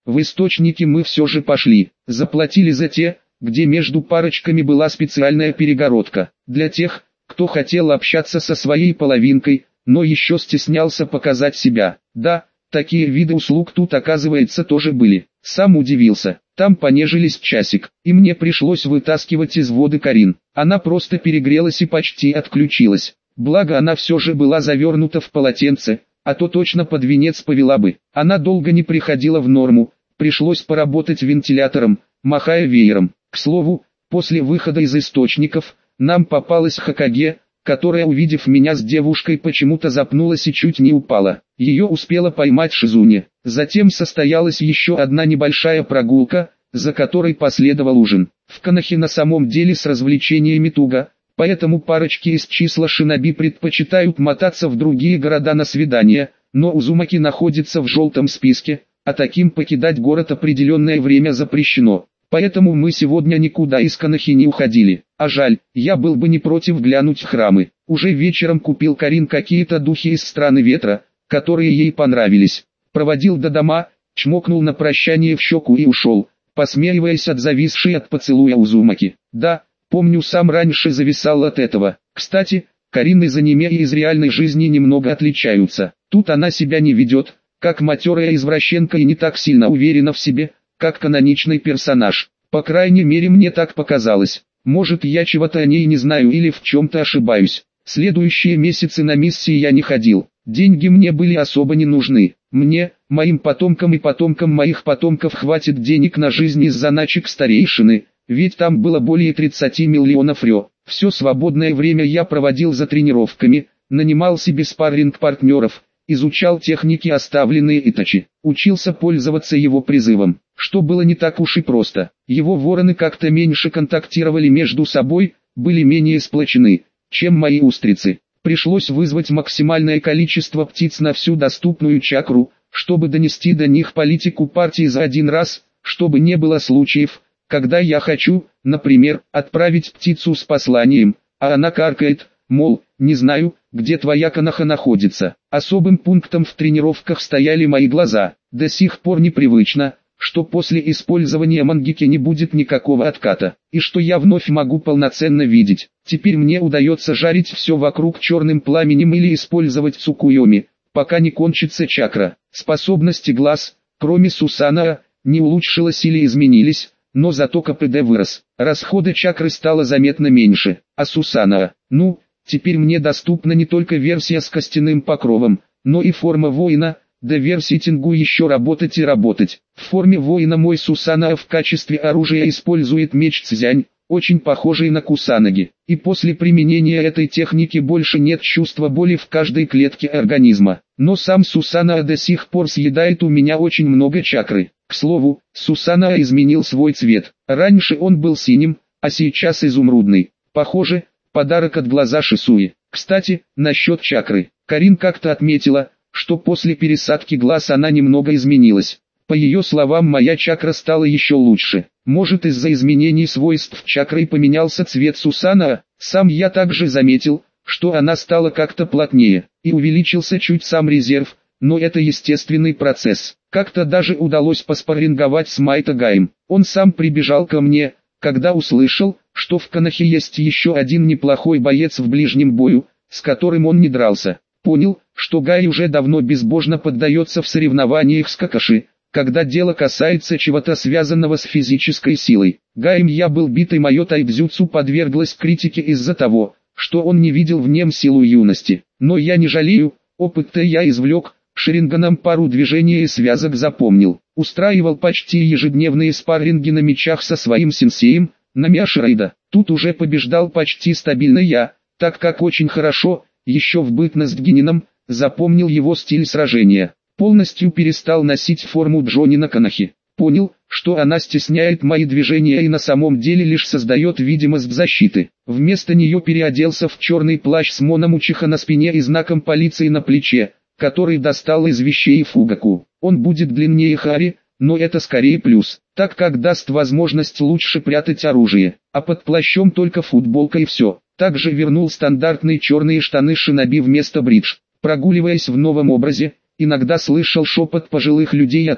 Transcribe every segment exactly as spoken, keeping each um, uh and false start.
В источники мы все же пошли, заплатили за те, где между парочками была специальная перегородка, для тех, кто хотел общаться со своей половинкой, но еще стеснялся показать себя. Да, такие виды услуг тут оказывается тоже были. Сам удивился, там понежились часик, и мне пришлось вытаскивать из воды Карин. Она просто перегрелась и почти отключилась. Благо она все же была завернута в полотенце, а то точно под венец повела бы. Она долго не приходила в норму, пришлось поработать вентилятором, махая веером. К слову, после выхода из источников, нам попалась Хокаге, которая, увидев меня с девушкой, почему-то запнулась и чуть не упала. Ее успела поймать Шизуне. Затем состоялась еще одна небольшая прогулка, за которой последовал ужин. В Конохе на самом деле с развлечениями туго, поэтому парочки из числа шиноби предпочитают мотаться в другие города на свидания, но Узумаки находится в желтом списке, а таким покидать город определенное время запрещено. Поэтому мы сегодня никуда из Конохи не уходили. А жаль, я был бы не против глянуть в храмы. Уже вечером купил Карин какие-то духи из страны ветра, которые ей понравились. Проводил до дома, чмокнул на прощание в щеку и ушел, посмеиваясь от зависшей от поцелуя Узумаки. Да, помню, сам раньше зависал от этого. Кстати, Карин из аниме и из реальной жизни немного отличаются. Тут она себя не ведет, как матерая извращенка, и не так сильно уверена в себе, как каноничный персонаж. По крайней мере, мне так показалось. Может, я чего-то о ней не знаю или в чем-то ошибаюсь. Следующие месяцы на миссии я не ходил. Деньги мне были особо не нужны. Мне, моим потомкам и потомкам моих потомков хватит денег на жизнь из заначек старейшины, ведь там было более тридцати миллионов рё. Все свободное время я проводил за тренировками, нанимал себе спарринг-партнеров, изучал техники, оставленные Итачи, учился пользоваться его призывом, что было не так уж и просто. Его вороны как-то меньше контактировали между собой, были менее сплочены, чем мои устрицы. Пришлось вызвать максимальное количество птиц на всю доступную чакру, чтобы донести до них политику партии за один раз, чтобы не было случаев, когда я хочу, например, отправить птицу с посланием, а она каркает, мол, не знаю, где твоя Коноха находится. Особым пунктом в тренировках стояли мои глаза. До сих пор непривычно, что после использования мангеки не будет никакого отката, и что я вновь могу полноценно видеть. Теперь мне удается жарить все вокруг черным пламенем или использовать цукуйоми, пока не кончится чакра. Способности глаз, кроме Сусанаа, не улучшились или изменились, но зато КПД вырос. Расхода чакры стало заметно меньше, а Сусанаа, ну, теперь мне доступна не только версия с костяным покровом, но и форма воина. До версии Тингу еще работать и работать. В форме воина мой Сусанаа в качестве оружия использует меч Цзянь, очень похожий на Кусанаги. И после применения этой техники больше нет чувства боли в каждой клетке организма. Но сам Сусанаа до сих пор съедает у меня очень много чакры. К слову, Сусанаа изменил свой цвет. Раньше он был синим, а сейчас изумрудный. Похоже, подарок от глаза Шисуи. Кстати, насчет чакры. Карин как-то отметила, что после пересадки глаз она немного изменилась. По ее словам, моя чакра стала еще лучше. Может, из-за изменений свойств чакры поменялся цвет Сусанаа. Сам я также заметил, что она стала как-то плотнее, и увеличился чуть сам резерв, но это естественный процесс. Как-то даже удалось поспарринговать с Майто Гаем. Он сам прибежал ко мне, когда услышал, что в Конохе есть еще один неплохой боец в ближнем бою, с которым он не дрался. Понял, что Гай уже давно безбожно поддается в соревнованиях с Какаши, когда дело касается чего-то связанного с физической силой. Гаем я был бит, и мое тайбзюцу подверглось критике из-за того, что он не видел в нем силу юности. Но я не жалею, опыт-то я извлек, шаринганом пару движений и связок запомнил. Устраивал почти ежедневные спарринги на мечах со своим сенсеем, Намиаши Райда. Тут уже побеждал почти стабильно я, так как очень хорошо, еще в бытность Генином, запомнил его стиль сражения. Полностью перестал носить форму Джонина Конохи. Понял, что она стесняет мои движения и на самом деле лишь создает видимость защиты. Вместо нее переоделся в черный плащ с моном Учиха на спине и знаком полиции на плече, который достал из вещей Фугаку. Он будет длиннее Хари, но это скорее плюс, так как даст возможность лучше прятать оружие, а под плащом только футболка и все. Также вернул стандартные черные штаны шиноби вместо бридж. Прогуливаясь в новом образе, иногда слышал шепот пожилых людей о том,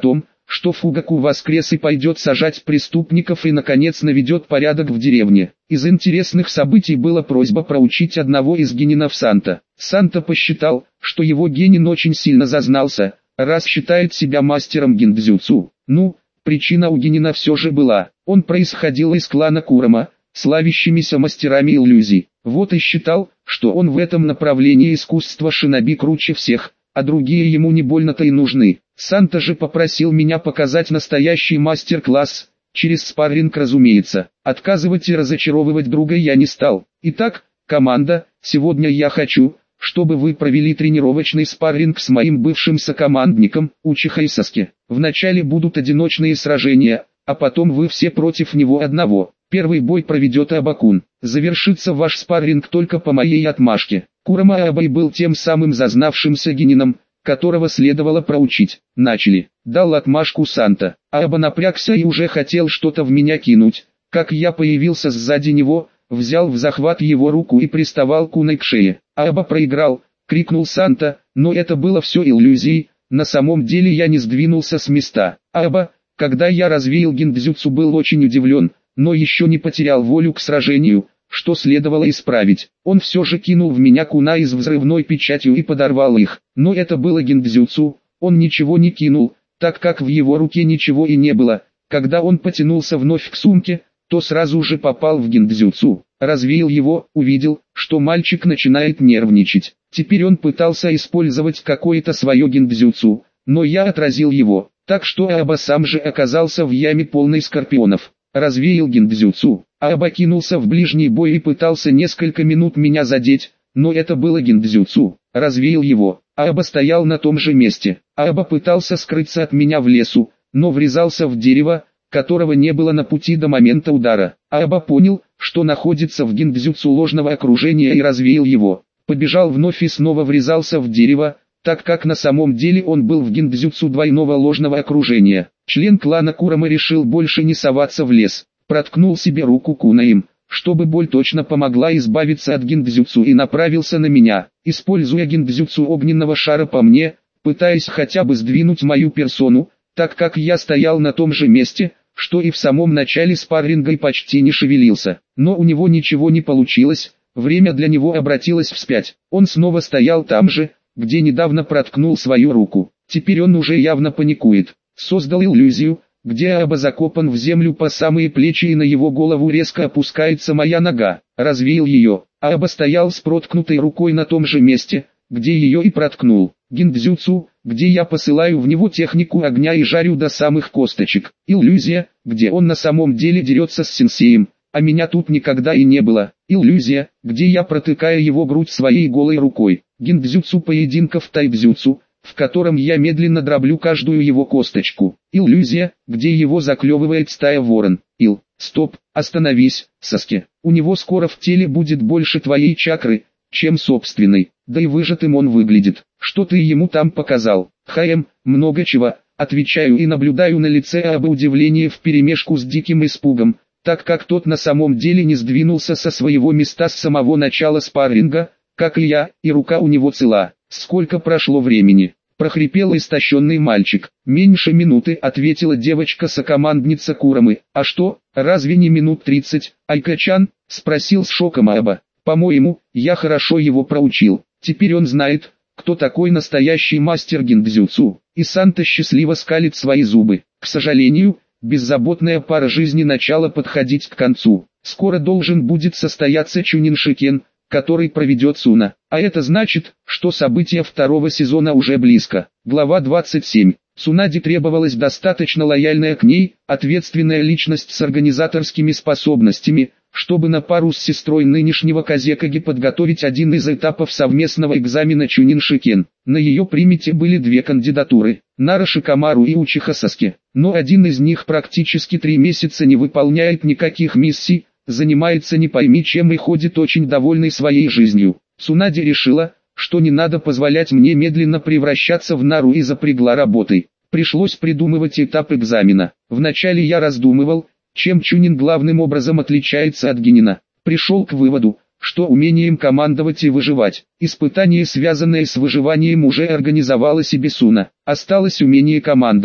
что Фугаку воскрес и пойдет сажать преступников и наконец наведет порядок в деревне. Из интересных событий была просьба проучить одного из генинов Санта. Санта посчитал, что его генин очень сильно зазнался, раз считает себя мастером гиндзюцу. Ну, причина у генина все же была. Он происходил из клана Курама, славящимися мастерами иллюзий. Вот и считал, что он в этом направлении искусства шиноби круче всех, а другие ему не больно-то и нужны. Санта же попросил меня показать настоящий мастер-класс, через спарринг, разумеется. Отказывать и разочаровывать друга я не стал. Итак, команда, сегодня я хочу, чтобы вы провели тренировочный спарринг с моим бывшим сокомандником, Учиха Саске. Вначале будут одиночные сражения, а потом вы все против него одного. Первый бой проведет Аба-кун. Завершится ваш спарринг только по моей отмашке. Курама Абай был тем самым зазнавшимся генином, которого следовало проучить. Начали. Дал отмашку Санта. Аба напрягся и уже хотел что-то в меня кинуть, как я появился сзади него, взял в захват его руку и приставал куной к шее. Аба проиграл, крикнул Санта, но это было все иллюзией, на самом деле я не сдвинулся с места. Аба, когда я развеял гиндзюцу, был очень удивлен, но еще не потерял волю к сражению, что следовало исправить. Он все же кинул в меня кунай с взрывной печатью и подорвал их, но это было гиндзюцу, он ничего не кинул, так как в его руке ничего и не было. Когда он потянулся вновь к сумке, то сразу же попал в гиндзюцу, развеял его, увидел, что мальчик начинает нервничать. Теперь он пытался использовать какое-то свое гиндзюцу, но я отразил его, так что Аба сам же оказался в яме полной скорпионов. Развеял гиндзюцу, Аба кинулся в ближний бой и пытался несколько минут меня задеть, но это было гиндзюцу. Развеял его, Аба стоял на том же месте. Аба пытался скрыться от меня в лесу, но врезался в дерево, которого не было на пути до момента удара. Аба понял, что находится в гиндзюцу ложного окружения, и развеял его. Побежал вновь и снова врезался в дерево, так как на самом деле он был в гиндзюцу двойного ложного окружения. Член клана Курама решил больше не соваться в лес, проткнул себе руку кунаем, чтобы боль точно помогла избавиться от гиндзюцу, и направился на меня, используя гиндзюцу огненного шара по мне, пытаясь хотя бы сдвинуть мою персону, так как я стоял на том же месте, что и в самом начале спарринга, и почти не шевелился. Но у него ничего не получилось, время для него обратилось вспять. Он снова стоял там же, где недавно проткнул свою руку. Теперь он уже явно паникует. Создал иллюзию, где Аба закопан в землю по самые плечи, и на его голову резко опускается моя нога. Развеял ее. Аба стоял с проткнутой рукой на том же месте, где ее и проткнул. Гиндзюцу, где я посылаю в него технику огня и жарю до самых косточек. Иллюзия, где он на самом деле дерется с сенсеем, а меня тут никогда и не было. Иллюзия, где я протыкаю его грудь своей голой рукой. Гиндзюцу поединка в тайбзюцу, в котором я медленно дроблю каждую его косточку. Иллюзия, где его заклевывает стая ворон. Ил, стоп, остановись, Саске. У него скоро в теле будет больше твоей чакры, чем собственной. Да и выжатым он выглядит. Что ты ему там показал? Хаем, много чего. Отвечаю и наблюдаю на лице Аба удивление вперемешку с диким испугом, так как тот на самом деле не сдвинулся со своего места с самого начала спарринга, как и я, и рука у него цела. Сколько прошло времени? Прохрипел истощенный мальчик. Меньше минуты, ответила девочка-сокомандница Курамы. А что, разве не минут тридцать? Айка-чан? Спросил с шоком Аба. По-моему, я хорошо его проучил. Теперь он знает, кто такой настоящий мастер гиндзюцу. И Санта счастливо скалит свои зубы. К сожалению, беззаботная пара жизни начала подходить к концу. Скоро должен будет состояться Чунин-шикен, который проведет Суна. А это значит, что события второго сезона уже близко. Глава двадцать семь. Цунаде требовалась достаточно лояльная к ней, ответственная личность с организаторскими способностями, чтобы на пару с сестрой нынешнего Казекаги подготовить один из этапов совместного экзамена Чунин-шикен. На ее примете были две кандидатуры – Нара Шикамару и Учиха Саске. Но один из них практически три месяца не выполняет никаких миссий, занимается не пойми чем и ходит очень довольный своей жизнью. Цунаде решила, что не надо позволять мне медленно превращаться в Нару, и запрягла работой. Пришлось придумывать этап экзамена. Вначале я раздумывал, чем Чунин главным образом отличается от генина. Пришел к выводу, что умением командовать и выживать. Испытание, связанное с выживанием, уже организовала себе Суна. Осталось умение командовать.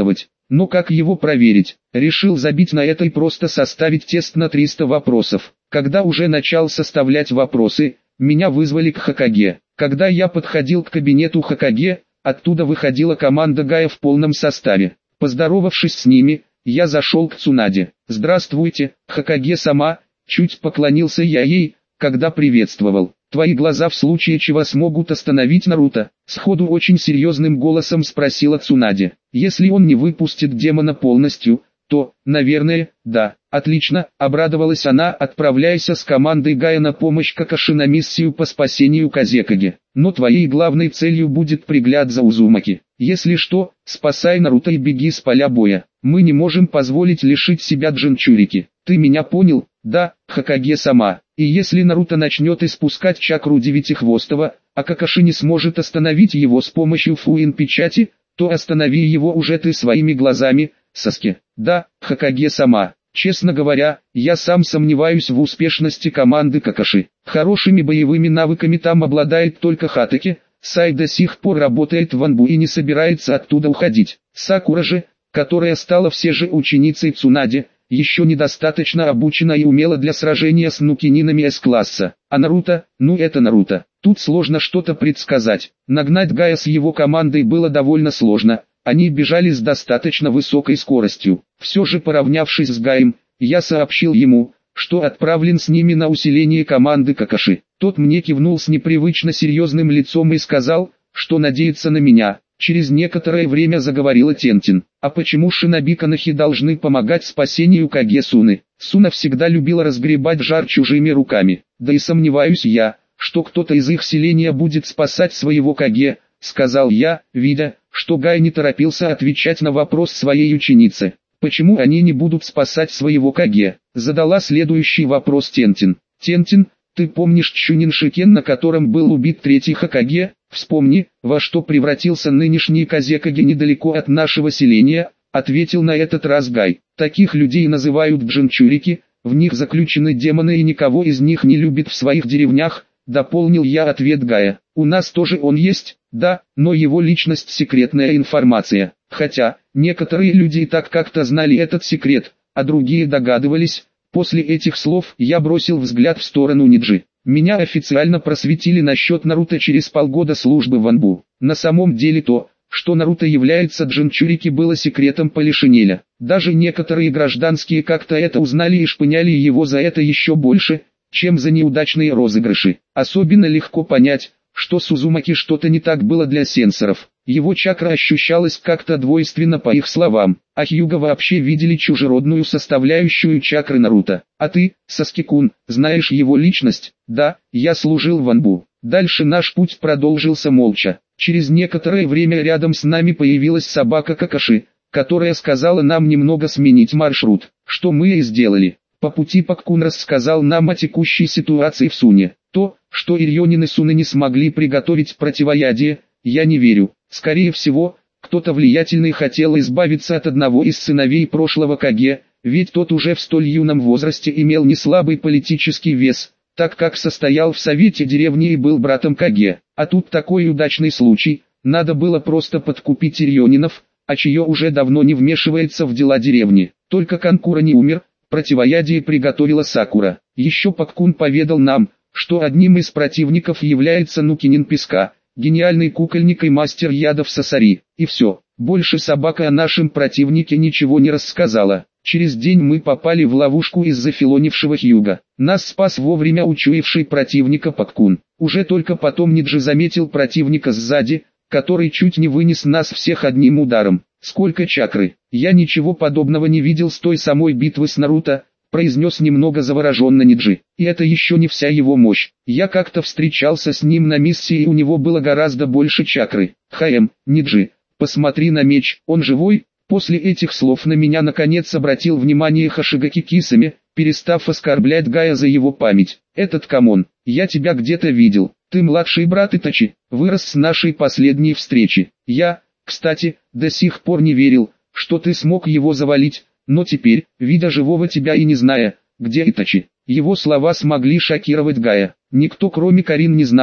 Но как его проверить? Решил забить на это и просто составить тест на триста вопросов. Когда уже начал составлять вопросы, меня вызвали к Хокаге. Когда я подходил к кабинету Хокаге, оттуда выходила команда Гая в полном составе. Поздоровавшись с ними, я зашел к Цунаде. «Здравствуйте, Хокаге-сама», чуть поклонился я ей, когда приветствовал. «Твои глаза в случае чего смогут остановить Наруто?» Сходу очень серьезным голосом спросила Цунаде. «Если он не выпустит демона полностью, то, наверное, да». «Отлично», — обрадовалась она, отправляясь с командой Гая на помощь Какаши на миссию по спасению Казекаге. «Но твоей главной целью будет пригляд за Узумаки. Если что, спасай Наруто и беги с поля боя. Мы не можем позволить лишить себя Джинчурики. Ты меня понял?» «Да, Хокаге-сама. И если Наруто начнет испускать чакру Девятихвостого, а Какаши не сможет остановить его с помощью Фуин-печати, то останови его уже ты своими глазами, Саске». «Да, Хокаге-сама. Честно говоря, я сам сомневаюсь в успешности команды Какаши. Хорошими боевыми навыками там обладает только Хатаки, Сай до сих пор работает в Анбу и не собирается оттуда уходить. Сакура же, которая стала все же ученицей Цунаде, еще недостаточно обучена и умела для сражения с нукининами С-класса. А Наруто, ну это Наруто. Тут сложно что-то предсказать. Нагнать Гая с его командой было довольно сложно. Они бежали с достаточно высокой скоростью. Все же поравнявшись с Гаем, я сообщил ему, что отправлен с ними на усиление команды Какаши. Тот мне кивнул с непривычно серьезным лицом и сказал, что надеется на меня. Через некоторое время заговорила Тентин. «А почему шиноби Канахи должны помогать спасению Каге Суны?» Суна всегда любила разгребать жар чужими руками. «Да и сомневаюсь я, что кто-то из их селения будет спасать своего Каге», сказал я, видя, что Гай не торопился отвечать на вопрос своей ученицы. «Почему они не будут спасать своего Каге?» Задала следующий вопрос Тентин. «Тентин, ты помнишь Чунин Шикен, на котором был убит третий Хокаге? Вспомни, во что превратился нынешний Казекаге недалеко от нашего селения», ответил на этот раз Гай. «Таких людей называют джинчурики, в них заключены демоны и никого из них не любит в своих деревнях», дополнил я ответ Гая. «У нас тоже он есть, да, но его личность секретная информация. Хотя, некоторые люди и так как-то знали этот секрет, а другие догадывались». После этих слов я бросил взгляд в сторону Ниджи. Меня официально просветили насчет Наруто через полгода службы в Анбу. На самом деле то, что Наруто является джинчурики, было секретом Полишинеля. Даже некоторые гражданские как-то это узнали и шпыняли его за это еще больше, чем за неудачные розыгрыши. Особенно легко понять, что с Узумаки что-то не так было для сенсоров. Его чакра ощущалась как-то двойственно по их словам, а Хьюга вообще видели чужеродную составляющую чакры Наруто. «А ты, Саски-кун, знаешь его личность?» «Да, я служил в Анбу». Дальше наш путь продолжился молча. Через некоторое время рядом с нами появилась собака Какаши, которая сказала нам немного сменить маршрут, что мы и сделали. По пути Паккун рассказал нам о текущей ситуации в Суне. То, что Ирьонин и Суны не смогли приготовить противоядие, я не верю. Скорее всего, кто-то влиятельный хотел избавиться от одного из сыновей прошлого Каге, ведь тот уже в столь юном возрасте имел неслабый политический вес, так как состоял в совете деревни и был братом Каге. А тут такой удачный случай, надо было просто подкупить Ирьонинов, а чье уже давно не вмешивается в дела деревни. Только Канкура не умер, противоядие приготовила Сакура. Еще Паккун поведал нам, что одним из противников является Нукинин Песка, гениальный кукольник и мастер ядов Сасари. И все, больше собака о нашем противнике ничего не рассказала. Через день мы попали в ловушку из-за филонившего Хьюга. Нас спас вовремя учуявший противника Паккун. Уже только потом Ниджи заметил противника сзади, который чуть не вынес нас всех одним ударом. «Сколько чакры! Я ничего подобного не видел с той самой битвы с Наруто», произнес немного завороженно Ниджи. «И это еще не вся его мощь. Я как-то встречался с ним на миссии, и у него было гораздо больше чакры. Хаэм, Ниджи, посмотри на меч, он живой?» После этих слов на меня наконец обратил внимание Хашигаки Кисами, перестав оскорблять Гая за его память. «Этот камон, я тебя где-то видел. Ты младший брат Итачи, вырос с нашей последней встречи. Я, кстати, до сих пор не верил, что ты смог его завалить, но теперь, видя живого тебя и не зная, где Итачи». Его слова смогли шокировать Гая. Никто кроме Карин не знал,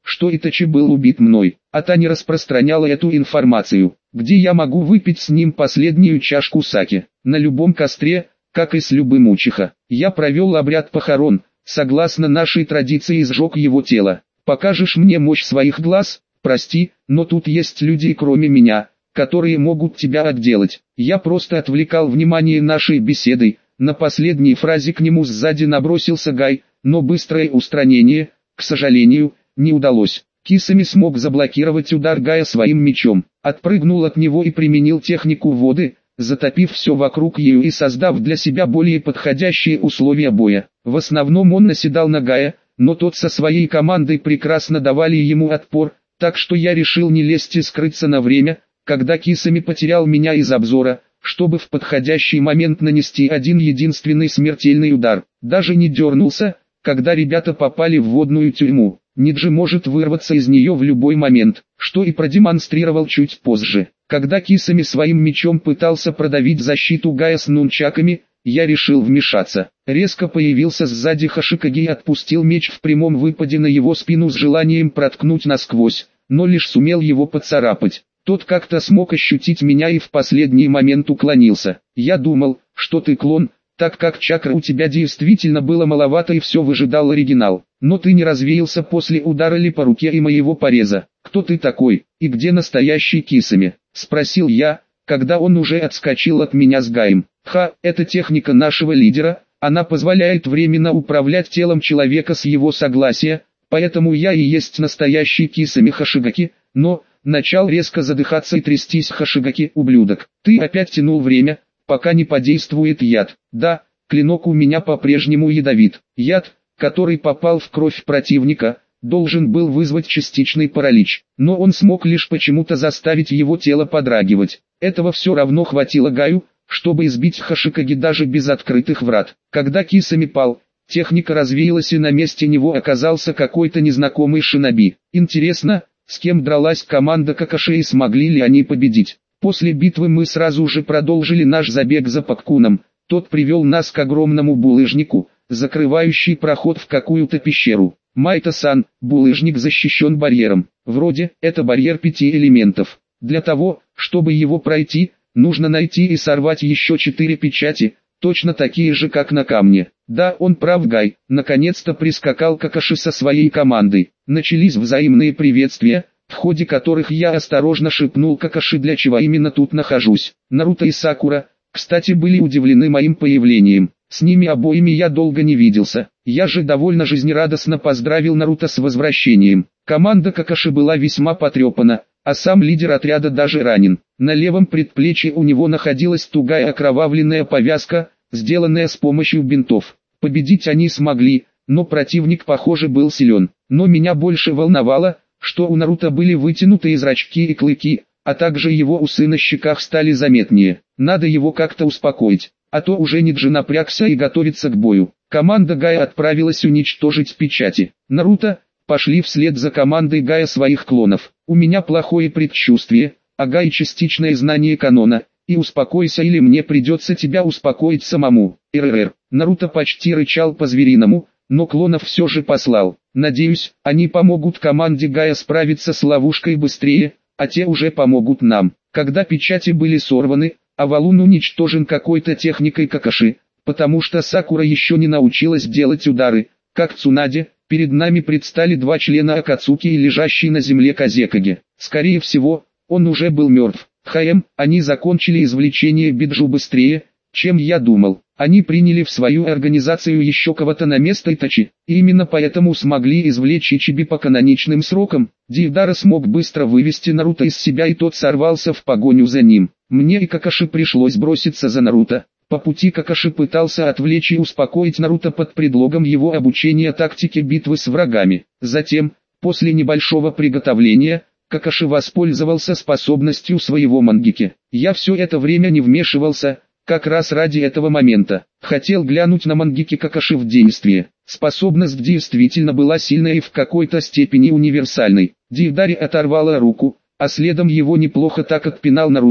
что Итачи был убит мной, а та не распространяла эту информацию. Где я могу выпить с ним последнюю чашку саке? На любом костре, как и с любым учиха. Я провел обряд похорон, согласно нашей традиции сжег его тело. Покажешь мне мощь своих глаз? Прости, но тут есть люди кроме меня, которые могут тебя отделать. Я просто отвлекал внимание нашей беседой. На последней фразе к нему сзади набросился Гай, но быстрое устранение, к сожалению, не удалось. Кисами смог заблокировать удар Гая своим мечом, отпрыгнул от него и применил технику воды, затопив все вокруг ею и создав для себя более подходящие условия боя. В основном он наседал на Гая, но тот со своей командой прекрасно давали ему отпор, так что я решил не лезть и скрыться на время, когда Кисами потерял меня из обзора, чтобы в подходящий момент нанести один единственный смертельный удар. Даже не дернулся, когда ребята попали в водную тюрьму. Ниджи может вырваться из нее в любой момент, что и продемонстрировал чуть позже. Когда Кисами своим мечом пытался продавить защиту Гая с нунчаками, я решил вмешаться. Резко появился сзади Хашикаги и отпустил меч в прямом выпаде на его спину с желанием проткнуть насквозь, но лишь сумел его поцарапать. Тот как-то смог ощутить меня и в последний момент уклонился. Я думал, что ты клон, так как чакры у тебя действительно было маловато и все выжидал оригинал. Но ты не развеялся после удара ли по руке и моего пореза. Кто ты такой, и где настоящий Кисами? Спросил я, когда он уже отскочил от меня с Гаем. Ха, это техника нашего лидера, она позволяет временно управлять телом человека с его согласия, поэтому я и есть настоящий Кисами Хашигаки, но... Начал резко задыхаться и трястись Хашигаки, ублюдок. Ты опять тянул время, пока не подействует яд. Да, клинок у меня по-прежнему ядовит. Яд, который попал в кровь противника, должен был вызвать частичный паралич. Но он смог лишь почему-то заставить его тело подрагивать. Этого все равно хватило Гаю, чтобы избить Хашикаги даже без открытых врат. Когда Кисами пал, техника развеялась и на месте него оказался какой-то незнакомый шиноби. Интересно, с кем дралась команда Какаши и смогли ли они победить? После битвы мы сразу же продолжили наш забег за Паккуном. Тот привел нас к огромному булыжнику, закрывающий проход в какую-то пещеру. Майта-сан, булыжник защищен барьером. Вроде, это барьер пяти элементов. Для того, чтобы его пройти, нужно найти и сорвать еще четыре печати, точно такие же как на камне. Да, он прав, Гай, наконец-то прискакал Какаши со своей командой. Начались взаимные приветствия, в ходе которых я осторожно шепнул Какаши, для чего именно тут нахожусь. Наруто и Сакура, кстати, были удивлены моим появлением. С ними обоими я долго не виделся. Я же довольно жизнерадостно поздравил Наруто с возвращением. Команда Какаши была весьма потрепана, а сам лидер отряда даже ранен. На левом предплечье у него находилась тугая окровавленная повязка, сделанная с помощью бинтов. Победить они смогли, но противник, похоже, был силен. Но меня больше волновало, что у Наруто были вытянутые зрачки и клыки, а также его усы на щеках стали заметнее. Надо его как-то успокоить, а то уже Ниджи напрягся и готовится к бою. Команда Гая отправилась уничтожить печати. Наруто, пошли вслед за командой Гая своих клонов. У меня плохое предчувствие, а Гай частичное знание канона. И успокойся, или мне придется тебя успокоить самому. РРР. Наруто почти рычал по-звериному, но клонов все же послал. Надеюсь, они помогут команде Гая справиться с ловушкой быстрее, а те уже помогут нам. Когда печати были сорваны, а валун уничтожен какой-то техникой Какаши, потому что Сакура еще не научилась делать удары, как Цунаде, перед нами предстали два члена Акацуки и лежащий на земле Казекаге. Скорее всего, он уже был мертв. ХМ, они закончили извлечение Биджу быстрее, чем я думал. Они приняли в свою организацию еще кого-то на место Итачи, и именно поэтому смогли извлечь Ичиби по каноничным срокам. Дивдара смог быстро вывести Наруто из себя, и тот сорвался в погоню за ним. Мне и Какаши пришлось броситься за Наруто. По пути Какаши пытался отвлечь и успокоить Наруто под предлогом его обучения тактике битвы с врагами. Затем, после небольшого приготовления, Какаши воспользовался способностью своего мангеки. Я все это время не вмешивался, как раз ради этого момента. Хотел глянуть на мангеки Какаши в действии. Способность действительно была сильной и в какой-то степени универсальной. Дивдари оторвала руку, а следом его неплохо так отпинал Наруто,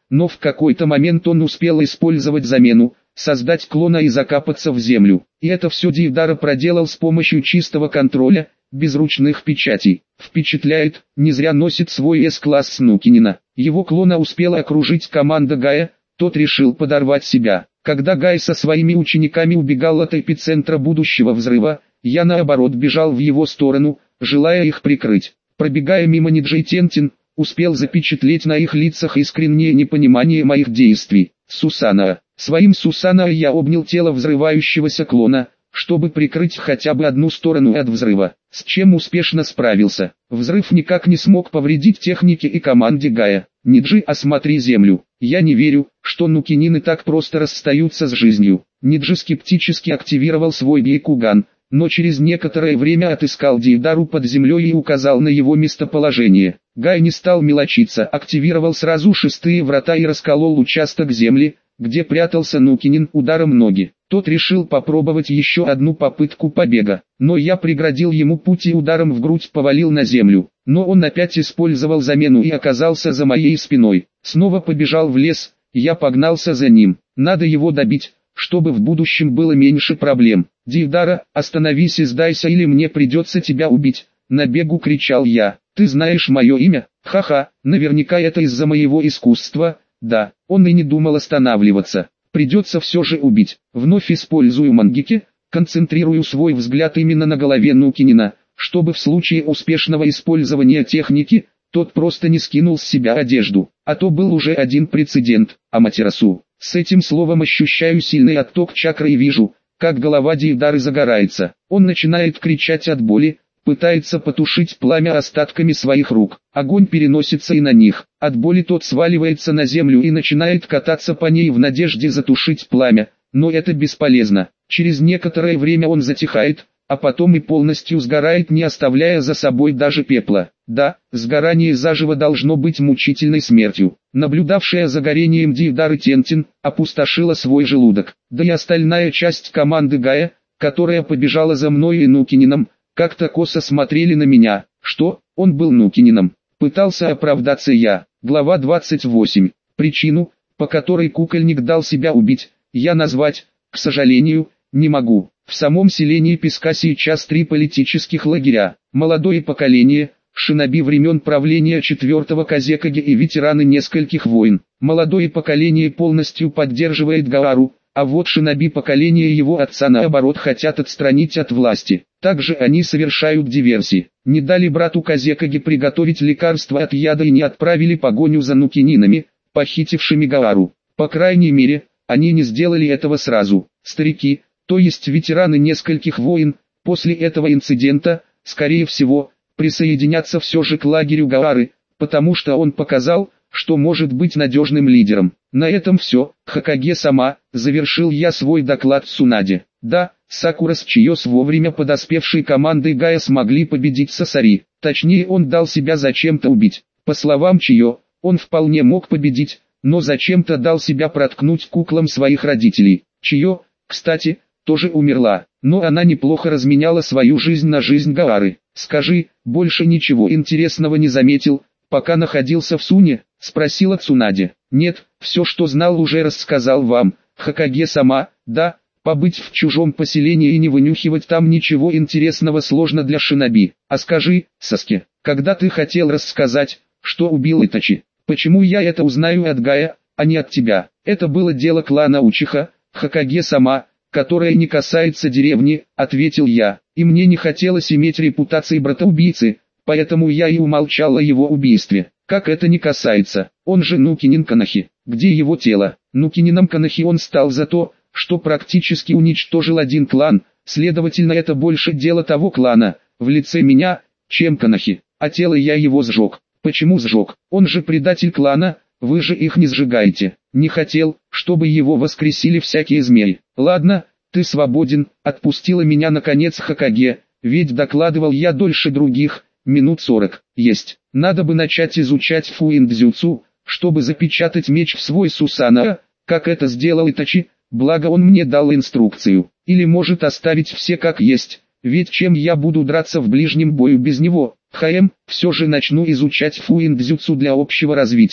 но в какой-то момент он успел использовать замену, создать клона и закапаться в землю. И это все Дейвдара проделал с помощью чистого контроля, без ручных печатей. Впечатляет, не зря носит свой С-класс Снукинина. Его клона успела окружить команда Гая, тот решил подорвать себя. Когда Гай со своими учениками убегал от эпицентра будущего взрыва, я наоборот бежал в его сторону, желая их прикрыть. Пробегая мимо Ниджи и Тентин, успел запечатлеть на их лицах искреннее непонимание моих действий. Сусана. Своим Сусана я обнял тело взрывающегося клона, чтобы прикрыть хотя бы одну сторону от взрыва, с чем успешно справился. Взрыв никак не смог повредить технике и команде Гая. Ниджи, осмотри землю. Я не верю, что нукинины так просто расстаются с жизнью. Ниджи скептически активировал свой Бейкуган, но через некоторое время отыскал Дейвдару под землей и указал на его местоположение. Гай не стал мелочиться, активировал сразу шестые врата и расколол участок земли, где прятался Нукинин, ударом ноги. Тот решил попробовать еще одну попытку побега, но я преградил ему путь и ударом в грудь повалил на землю. Но он опять использовал замену и оказался за моей спиной. Снова побежал в лес, я погнался за ним. Надо его добить, чтобы в будущем было меньше проблем. «Дейвдара, остановись и сдайся, или мне придется тебя убить!» На бегу кричал я. «Ты знаешь мое имя? Ха-ха, наверняка это из-за моего искусства». Да, он и не думал останавливаться. Придется все же убить. Вновь использую мангеки, концентрирую свой взгляд именно на голове Нукинина, чтобы в случае успешного использования техники, тот просто не скинул с себя одежду. А то был уже один прецедент. Аматерасу. С этим словом ощущаю сильный отток чакры и вижу, как голова Дейвдары загорается. Он начинает кричать от боли, пытается потушить пламя остатками своих рук. Огонь переносится и на них. От боли тот сваливается на землю и начинает кататься по ней в надежде затушить пламя, но это бесполезно. Через некоторое время он затихает, а потом и полностью сгорает, не оставляя за собой даже пепла. Да, сгорание заживо должно быть мучительной смертью. Наблюдавшая за горением Дейвдары Тентин, опустошила свой желудок. Да и остальная часть команды Гая, которая побежала за мной и Нукинином, как-то косо смотрели на меня. Что? Он был Нукинином. Пытался оправдаться я. Глава двадцать восемь. Причину, по которой кукольник дал себя убить, я назвать, к сожалению, не могу. В самом селении Песка сейчас три политических лагеря. Молодое поколение, шиноби времен правления четвертого Казекаги и ветераны нескольких войн. Молодое поколение полностью поддерживает Гаару, а вот шиноби поколения его отца наоборот хотят отстранить от власти. Также они совершают диверсии. Не дали брату Казекаги приготовить лекарство от яда и не отправили погоню за нукининами, похитившими Гаару. По крайней мере, они не сделали этого сразу. Старики, то есть ветераны нескольких войн, после этого инцидента, скорее всего, присоединятся все же к лагерю Гаары, потому что он показал, что может быть надежным лидером. На этом все. Хокаге-сама, завершил я свой доклад Цунаде. Да, Сакура с Чио с вовремя подоспевшей командой Гая смогли победить Сасари. Точнее, он дал себя зачем-то убить. По словам Чио, он вполне мог победить, но зачем-то дал себя проткнуть куклам своих родителей. Чио, кстати, тоже умерла, но она неплохо разменяла свою жизнь на жизнь Гаары. «Скажи, больше ничего интересного не заметил, пока находился в Суне?» — спросила Цунаде. «Нет, все, что знал, уже рассказал вам, Хокаге-сама. Да, побыть в чужом поселении и не вынюхивать там ничего интересного сложно для шиноби. А скажи, Саске, когда ты хотел рассказать, что убил Итачи? Почему я это узнаю от Гая, а не от тебя? Это было дело клана Учиха, Хокаге-сама, которое не касается деревни», — ответил я. «И мне не хотелось иметь репутации брата-убийцы, поэтому я и умолчал о его убийстве. Как это не касается? Он же Нукинин Канахи. Где его тело?» Нукинином Канахи он стал за то, что практически уничтожил один клан, следовательно это больше дело того клана, в лице меня, чем Канахи. А тело я его сжег. Почему сжег? Он же предатель клана, вы же их не сжигаете. Не хотел, чтобы его воскресили всякие змеи. Ладно, ты свободен, отпустила меня наконец Хокаге, ведь докладывал я дольше других, минут сорок. Есть. Надо бы начать изучать фуиндзюцу, чтобы запечатать меч в свой Сусана, как это сделал Итачи, благо он мне дал инструкцию. Или может оставить все как есть, ведь чем я буду драться в ближнем бою без него? Хм, все же начну изучать фуиндзюцу для общего развития.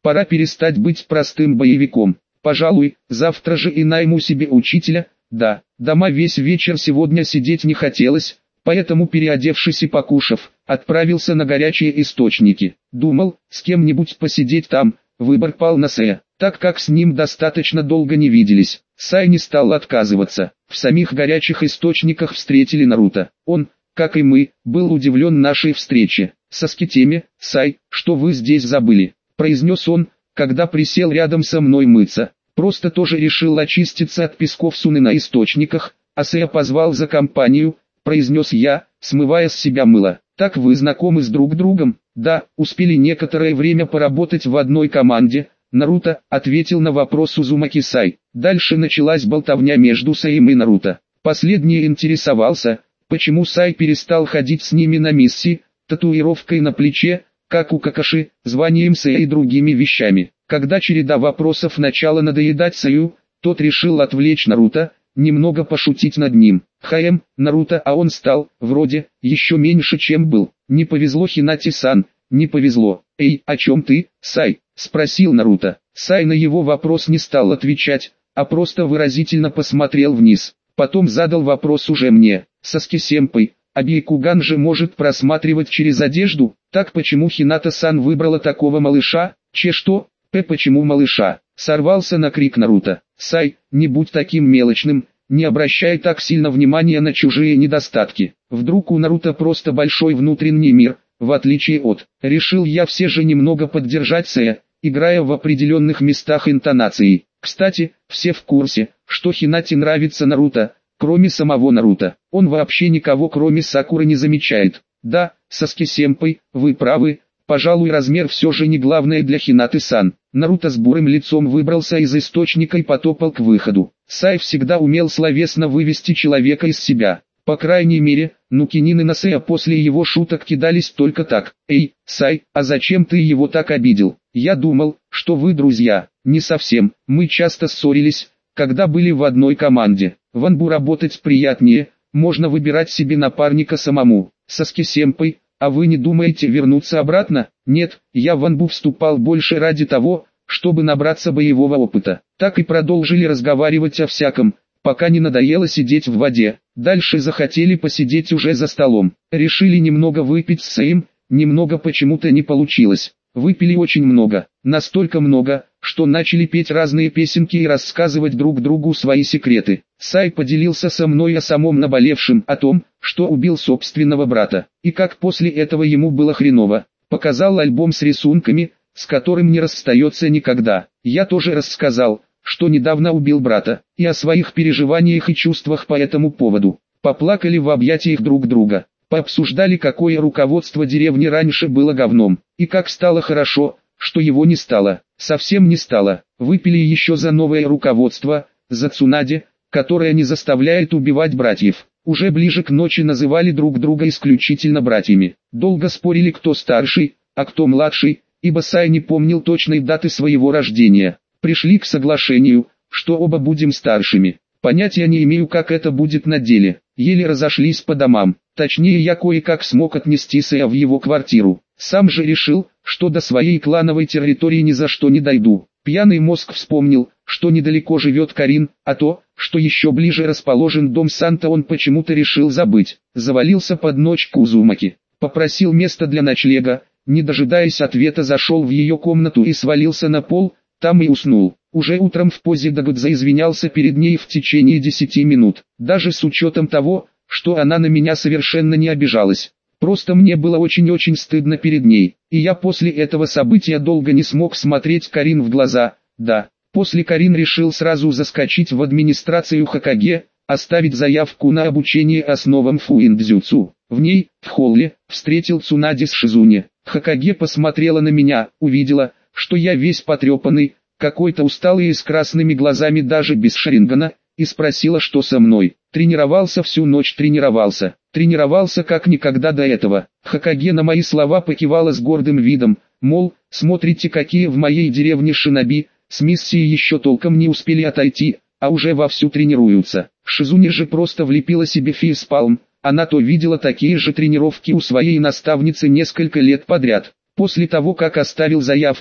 Пора перестать быть простым боевиком. Пожалуй, завтра же и найму себе учителя. Да, дома весь вечер сегодня сидеть не хотелось, поэтому, переодевшись и покушав, отправился на горячие источники. Думал, с кем-нибудь посидеть там. Выбор пал на Сая, так как с ним достаточно долго не виделись. Сай не стал отказываться. В самих горячих источниках встретили Наруто. Он, как и мы, был удивлен нашей встрече. «Саскитеми, Сай, что вы здесь забыли?» – произнес он, когда присел рядом со мной мыться. «Просто тоже решил очиститься от песков Суны на источниках, а Сая позвал за компанию», – произнес я, смывая с себя мыло. «Так вы знакомы с друг другом?» «Да, успели некоторое время поработать в одной команде», – Наруто ответил на вопрос Узумаки-Сай. Дальше началась болтовня между Саем и Наруто. Последний интересовался, почему Сай перестал ходить с ними на миссии, татуировкой на плече, как у Какаши, званием Сая и другими вещами. Когда череда вопросов начала надоедать Саю, тот решил отвлечь Наруто, немного пошутить над ним. «Хаем, Наруто, а он стал, вроде, еще меньше чем был. Не повезло Хинати-сан, не повезло». «Эй, о чем ты, Сай?» – спросил Наруто. Сай на его вопрос не стал отвечать, а просто выразительно посмотрел вниз. Потом задал вопрос уже мне. «Саски-сэмпай, а Бейкуган же может просматривать через одежду, так почему Хината-сан выбрала такого малыша?» «Че что? П почему малыша?» – сорвался на крик Наруто. «Сай, не будь таким мелочным, не обращай так сильно внимания на чужие недостатки. Вдруг у Наруто просто большой внутренний мир, в отличие от...» Решил я все же немного поддержать Сая, играя в определенных местах интонацией. Кстати, все в курсе, что Хинате нравится Наруто, кроме самого Наруто. Он вообще никого кроме Сакуры не замечает. Да, Саски-сэмпай, вы правы, пожалуй размер все же не главное для Хинаты-сан. Наруто с бурым лицом выбрался из источника и потопал к выходу. Сай всегда умел словесно вывести человека из себя. По крайней мере, Нукинины на Сая после его шуток кидались только так. «Эй, Сай, а зачем ты его так обидел? Я думал, что вы друзья». «Не совсем, мы часто ссорились, когда были в одной команде. В Анбу работать приятнее, можно выбирать себе напарника самому. Саски-сэмпай, а вы не думаете вернуться обратно?» «Нет, я в Анбу вступал больше ради того, чтобы набраться боевого опыта». Так и продолжили разговаривать о всяком, пока не надоело сидеть в воде. Дальше захотели посидеть уже за столом. Решили немного выпить с Саем, немного почему-то не получилось. Выпили очень много, настолько много, что начали петь разные песенки и рассказывать друг другу свои секреты. Сай поделился со мной о самом наболевшем, о том, что убил собственного брата, и как после этого ему было хреново. Показал альбом с рисунками, с которым не расстается никогда. Я тоже рассказал, что недавно убил брата, и о своих переживаниях и чувствах по этому поводу. Поплакали в объятиях друг друга. Пообсуждали, какое руководство деревни раньше было говном, и как стало хорошо, что его не стало, совсем не стало. Выпили еще за новое руководство, за Цунаде, которое не заставляет убивать братьев. Уже ближе к ночи называли друг друга исключительно братьями. Долго спорили, кто старший, а кто младший, ибо Сай не помнил точной даты своего рождения. Пришли к соглашению, что оба будем старшими. Понятия не имею, как это будет на деле. Еле разошлись по домам. Точнее, я кое-как смог отнести Сая в его квартиру. Сам же решил, что до своей клановой территории ни за что не дойду. Пьяный мозг вспомнил, что недалеко живет Карин, а то, что еще ближе расположен дом Санта, он почему-то решил забыть. Завалился под ночь к Узумаки. Попросил место для ночлега, не дожидаясь ответа зашел в ее комнату и свалился на пол, там и уснул. Уже утром в позе Дагудза извинялся перед ней в течение десяти минут, даже с учетом того, что она на меня совершенно не обижалась. Просто мне было очень-очень стыдно перед ней, и я после этого события долго не смог смотреть Карин в глаза. Да, после Карин решил сразу заскочить в администрацию Хокаге, оставить заявку на обучение основам фуиндзюцу. В ней, в холле, встретил Цунаде с Шизуне. Хокаге посмотрела на меня, увидела, что я весь потрепанный, какой-то усталый и с красными глазами даже без шарингана, и спросила, что со мной. Тренировался всю ночь, тренировался, тренировался как никогда до этого. Хокаге на мои слова покивала с гордым видом, мол, смотрите, какие в моей деревне шиноби, с миссии еще толком не успели отойти, а уже вовсю тренируются. Шизуне же просто влепила себе фейспалм, она то видела такие же тренировки у своей наставницы несколько лет подряд. После того, как оставил заявку,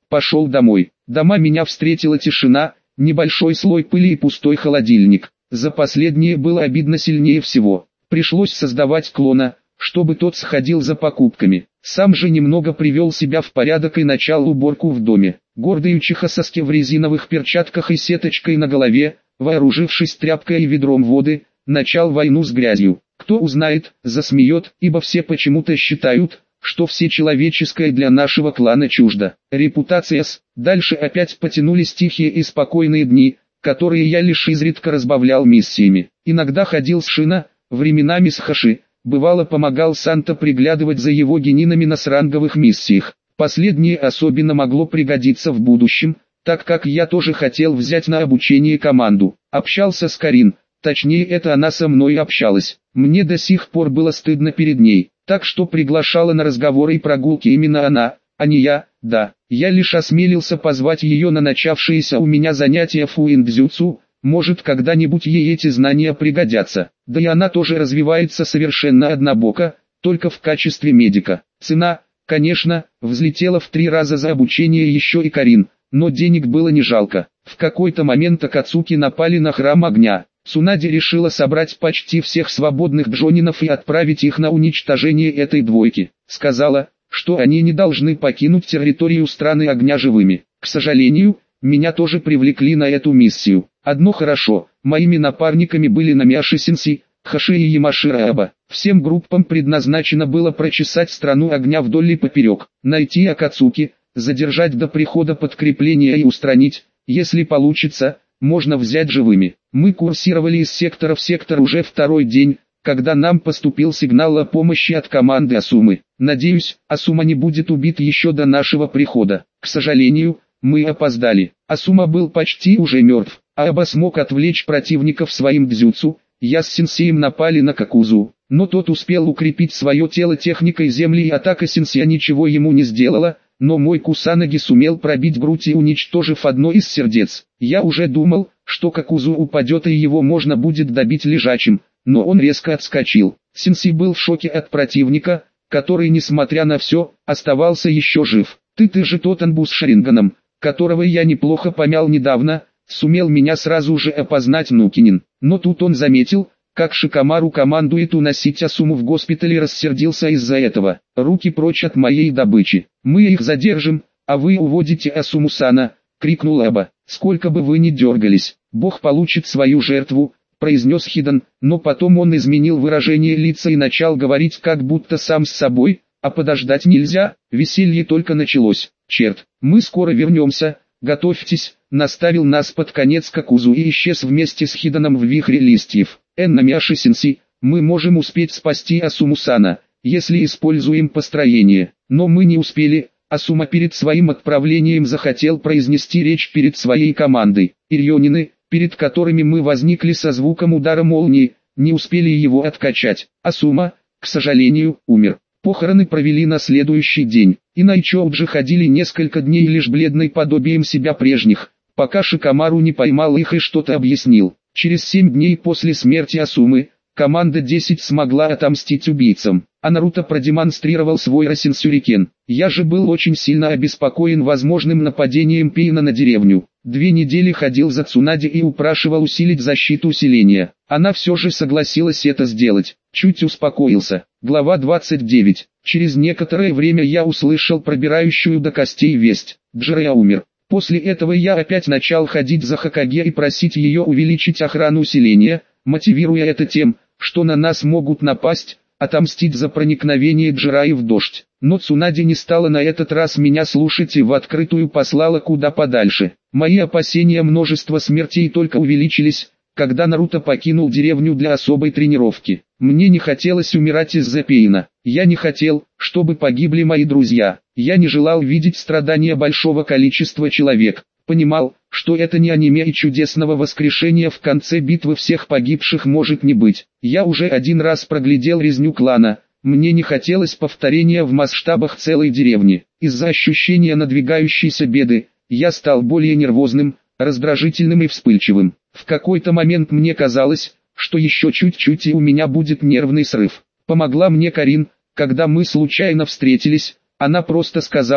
Пошел домой. Дома меня встретила тишина, небольшой слой пыли и пустой холодильник. За последнее было обидно сильнее всего. Пришлось создавать клона, чтобы тот сходил за покупками. Сам же немного привел себя в порядок и начал уборку в доме. Гордый Чихасаски в резиновых перчатках и сеточкой на голове, вооружившись тряпкой и ведром воды, начал войну с грязью. Кто узнает, засмеет, ибо все почему-то считают, что все человеческое для нашего клана чуждо. Репутация с. Дальше опять потянулись тихие и спокойные дни, которые я лишь изредка разбавлял миссиями. Иногда ходил с Шина, временами с Хаши, бывало помогал Санта приглядывать за его генинами на сранговых миссиях. Последнее особенно могло пригодиться в будущем, так как я тоже хотел взять на обучение команду. Общался с Карин, точнее это она со мной общалась. Мне до сих пор было стыдно перед ней, так что приглашала на разговоры и прогулки именно она, а не я. Да, я лишь осмелился позвать ее на начавшиеся у меня занятия фуиндзюцу, может когда-нибудь ей эти знания пригодятся. Да и она тоже развивается совершенно однобоко, только в качестве медика. Цена, конечно, взлетела в три раза за обучение еще и Карин, но денег было не жалко. В какой-то момент Акацуки напали на храм огня. Цунади решила собрать почти всех свободных джонинов и отправить их на уничтожение этой двойки. Сказала, что они не должны покинуть территорию страны огня живыми. К сожалению, меня тоже привлекли на эту миссию. Одно хорошо, моими напарниками были Намиаши-сенсей, Хаши и Ямашира-аба. Всем группам предназначено было прочесать страну огня вдоль и поперек, найти Акацуки, задержать до прихода подкрепления и устранить, если получится, можно взять живыми. Мы курсировали из сектора в сектор уже второй день, когда нам поступил сигнал о помощи от команды Асумы. Надеюсь, Асума не будет убит еще до нашего прихода. К сожалению, мы опоздали. Асума был почти уже мертв, а Аба смог отвлечь противников своим дзюцу. Я с сенсеем напали на Какузу, но тот успел укрепить свое тело техникой земли, и атака сенсея ничего ему не сделала, но мой Кусанаги сумел пробить грудь и уничтожив одно из сердец. Я уже думал, что Какузу упадет и его можно будет добить лежачим, но он резко отскочил. Сенсей был в шоке от противника, который, несмотря на все, оставался еще жив. Ты-ты же тот анбу с Шаринганом, которого я неплохо помял недавно, сумел меня сразу же опознать Нукинин. Но тут он заметил, как Шикамару командует уносить Асуму в госпиталь, и рассердился из-за этого. Руки прочь от моей добычи. Мы их задержим, а вы уводите Асуму-сана, крикнул Аба. Сколько бы вы ни дергались, Бог получит свою жертву, произнес Хидан, но потом он изменил выражение лица и начал говорить как будто сам с собой, а подождать нельзя, веселье только началось. Черт, мы скоро вернемся, готовьтесь, наставил нас под конец Какузу и исчез вместе с Хиданом в вихре листьев. Эннамиаши-сенсей, мы можем успеть спасти Асуму-сана, если используем построение, но мы не успели. Асума перед своим отправлением захотел произнести речь перед своей командой. Ирьонины, перед которыми мы возникли со звуком удара молнии, не успели его откачать. Асума, к сожалению, умер. Похороны провели на следующий день, и Найчоуджи ходили несколько дней лишь бледной подобием себя прежних, пока Шикамару не поймал их и что-то объяснил. Через семь дней после смерти Асумы, команда десять смогла отомстить убийцам, а Наруто продемонстрировал свой Расин-сюрикен. Я же был очень сильно обеспокоен возможным нападением Пейна на деревню. Две недели ходил за Цунади и упрашивал усилить защиту селения. Она все же согласилась это сделать. Чуть успокоился. Глава двадцать девять. Через некоторое время я услышал пробирающую до костей весть. Джирея умер. После этого я опять начал ходить за Хокаге и просить ее увеличить охрану селения, мотивируя это тем, что на нас могут напасть, отомстить за проникновение Джираи в дождь. Но Цунади не стала на этот раз меня слушать и в открытую послала куда подальше. Мои опасения множества смертей только увеличились, когда Наруто покинул деревню для особой тренировки. Мне не хотелось умирать из-за Пейна. Я не хотел, чтобы погибли мои друзья. Я не желал видеть страдания большого количества человек. Понимал, что это не аниме и чудесного воскрешения в конце битвы всех погибших может не быть. Я уже один раз проглядел резню клана. Мне не хотелось повторения в масштабах целой деревни. Из-за ощущения надвигающейся беды, я стал более нервозным, раздражительным и вспыльчивым. В какой-то момент мне казалось, что еще чуть-чуть и у меня будет нервный срыв. Помогла мне Карин, когда мы случайно встретились. Она просто сказала,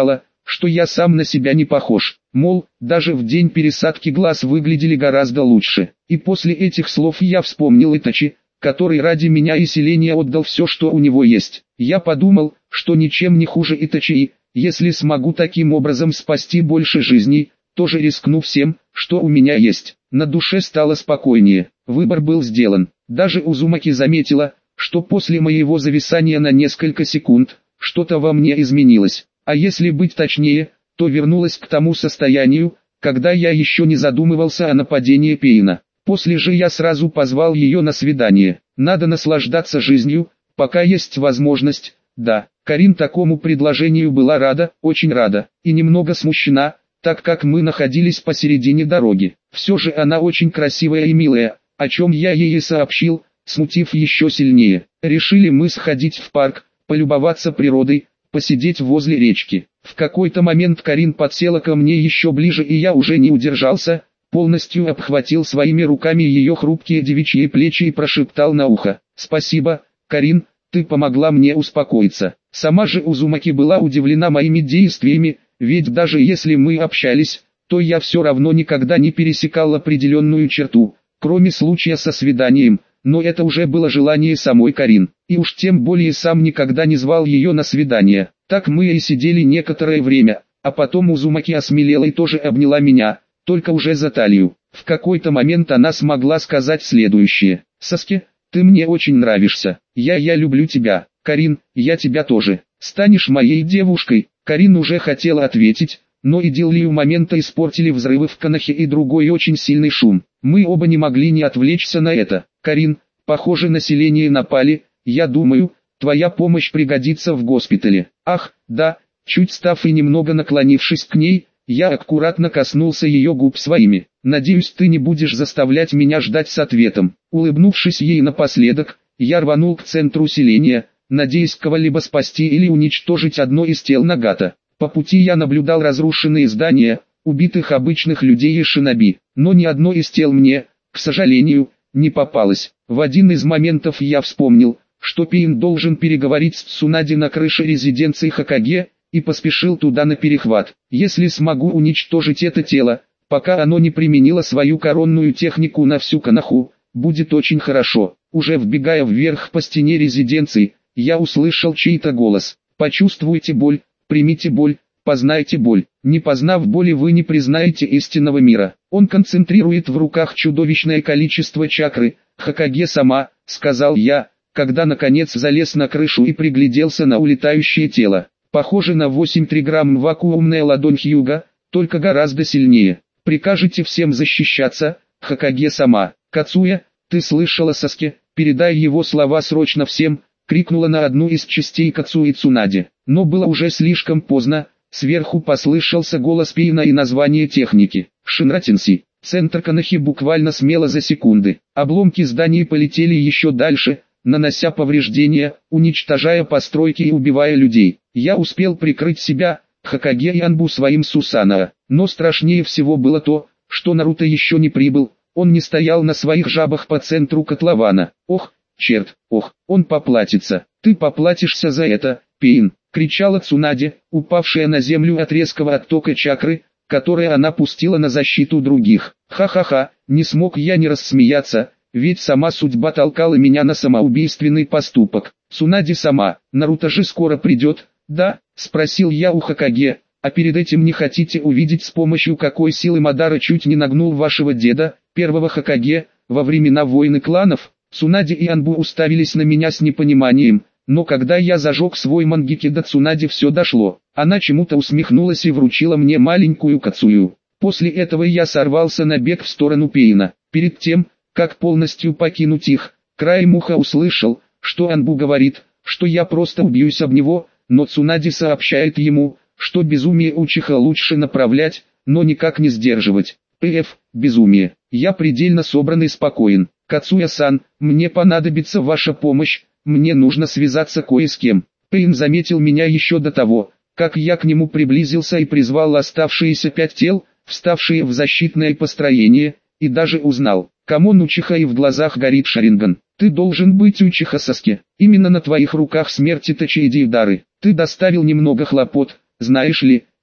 что я сам на себя не похож. Мол, даже в день пересадки глаз выглядели гораздо лучше. И после этих слов я вспомнил Итачи, который ради меня и селения отдал все, что у него есть. Я подумал, что ничем не хуже Итачи, если смогу таким образом спасти больше жизней, тоже рискну всем, что у меня есть. На душе стало спокойнее, выбор был сделан. Даже Узумаки заметила, что после моего зависания на несколько секунд, что-то во мне изменилось. А если быть точнее, то вернулась к тому состоянию, когда я еще не задумывался о нападении Пейна. После же я сразу позвал ее на свидание. Надо наслаждаться жизнью, пока есть возможность. Да, Карин такому предложению была рада, очень рада, и немного смущена, так как мы находились посередине дороги. Все же она очень красивая и милая, о чем я ей и сообщил, смутив еще сильнее. Решили мы сходить в парк, полюбоваться природой, посидеть возле речки. В какой-то момент Карин подсела ко мне еще ближе, и я уже не удержался, полностью обхватил своими руками ее хрупкие девичьи плечи и прошептал на ухо: «Спасибо, Карин, ты помогла мне успокоиться». Сама же Узумаки была удивлена моими действиями, ведь даже если мы общались, то я все равно никогда не пересекал определенную черту, кроме случая со свиданием, но это уже было желание самой Карин, и уж тем более сам никогда не звал ее на свидание. Так мы и сидели некоторое время, а потом Узумаки осмелела и тоже обняла меня, только уже за талию. В какой-то момент она смогла сказать следующее: «Саске, ты мне очень нравишься, я я люблю тебя, Карин, я тебя тоже, станешь моей девушкой». Карин уже хотела ответить, но идиллию момента испортили взрывы в Конохе и другой очень сильный шум. Мы оба не могли не отвлечься на это. «Карин, похоже, население напали, я думаю, твоя помощь пригодится в госпитале». «Ах, да», чуть став и немного наклонившись к ней, я аккуратно коснулся ее губ своими. «Надеюсь, ты не будешь заставлять меня ждать с ответом». Улыбнувшись ей напоследок, я рванул к центру селения, надеясь кого-либо спасти или уничтожить одно из тел Нагата. По пути я наблюдал разрушенные здания, убитых обычных людей и шиноби, но ни одно из тел мне, к сожалению, не попалось. В один из моментов я вспомнил, что Пейн должен переговорить с Цунади на крыше резиденции Хокаге, и поспешил туда на перехват. Если смогу уничтожить это тело, пока оно не применило свою коронную технику на всю Коноху, будет очень хорошо. Уже вбегая вверх по стене резиденции, я услышал чей-то голос: «Почувствуйте боль, примите боль, познайте боль. Не познав боли, вы не признаете истинного мира». Он концентрирует в руках чудовищное количество чакры. «Хокаге сама», — сказал я, когда наконец залез на крышу и пригляделся на улетающее тело. Похоже на восемь триграмм вакуумная ладонь Хьюга, только гораздо сильнее. «Прикажете всем защищаться, Хокаге сама». «Кацуя, ты слышала, Саске, передай его слова срочно всем», — крикнула на одну из частей Кацуи Цунади. Но было уже слишком поздно, сверху послышался голос Пейна и название техники. «Шинратинси». Центр Конохи буквально смело за секунды. Обломки зданий полетели еще дальше, нанося повреждения, уничтожая постройки и убивая людей. Я успел прикрыть себя, Хокаге и Анбу своим Сусанао. Но страшнее всего было то, что Наруто еще не прибыл, он не стоял на своих жабах по центру котлована. «Ох, черт, ох, он поплатится, ты поплатишься за это, Пейн», — кричала Цунади, упавшая на землю от резкого оттока чакры, которое она пустила на защиту других. Ха-ха-ха, не смог я не рассмеяться, ведь сама судьба толкала меня на самоубийственный поступок. Цунади сама, Наруто же скоро придет, да? Спросил я у Хокаге, а перед этим не хотите увидеть, с помощью какой силы Мадара чуть не нагнул вашего деда, первого Хокаге, во времена войны кланов? Цунади и Анбу уставились на меня с непониманием. Но когда я зажег свой мангеки, до Цунади все дошло. Она чему-то усмехнулась и вручила мне маленькую Кацую. После этого я сорвался на бег в сторону Пейна. Перед тем, как полностью покинуть их, краем уха услышал, что Анбу говорит, что я просто убьюсь об него, но Цунади сообщает ему, что безумие Учиха лучше направлять, но никак не сдерживать. Пф, безумие. Я предельно собран и спокоен. Кацуя-сан, мне понадобится ваша помощь. Мне нужно связаться кое с кем. Пейн заметил меня еще до того, как я к нему приблизился, и призвал оставшиеся пять тел, вставшие в защитное построение, и даже узнал. Камон Учиха, и в глазах горит Шаринган. Ты должен быть Учиха Саске. Именно на твоих руках смерть Итачи и Дейдары. Ты доставил немного хлопот, знаешь ли,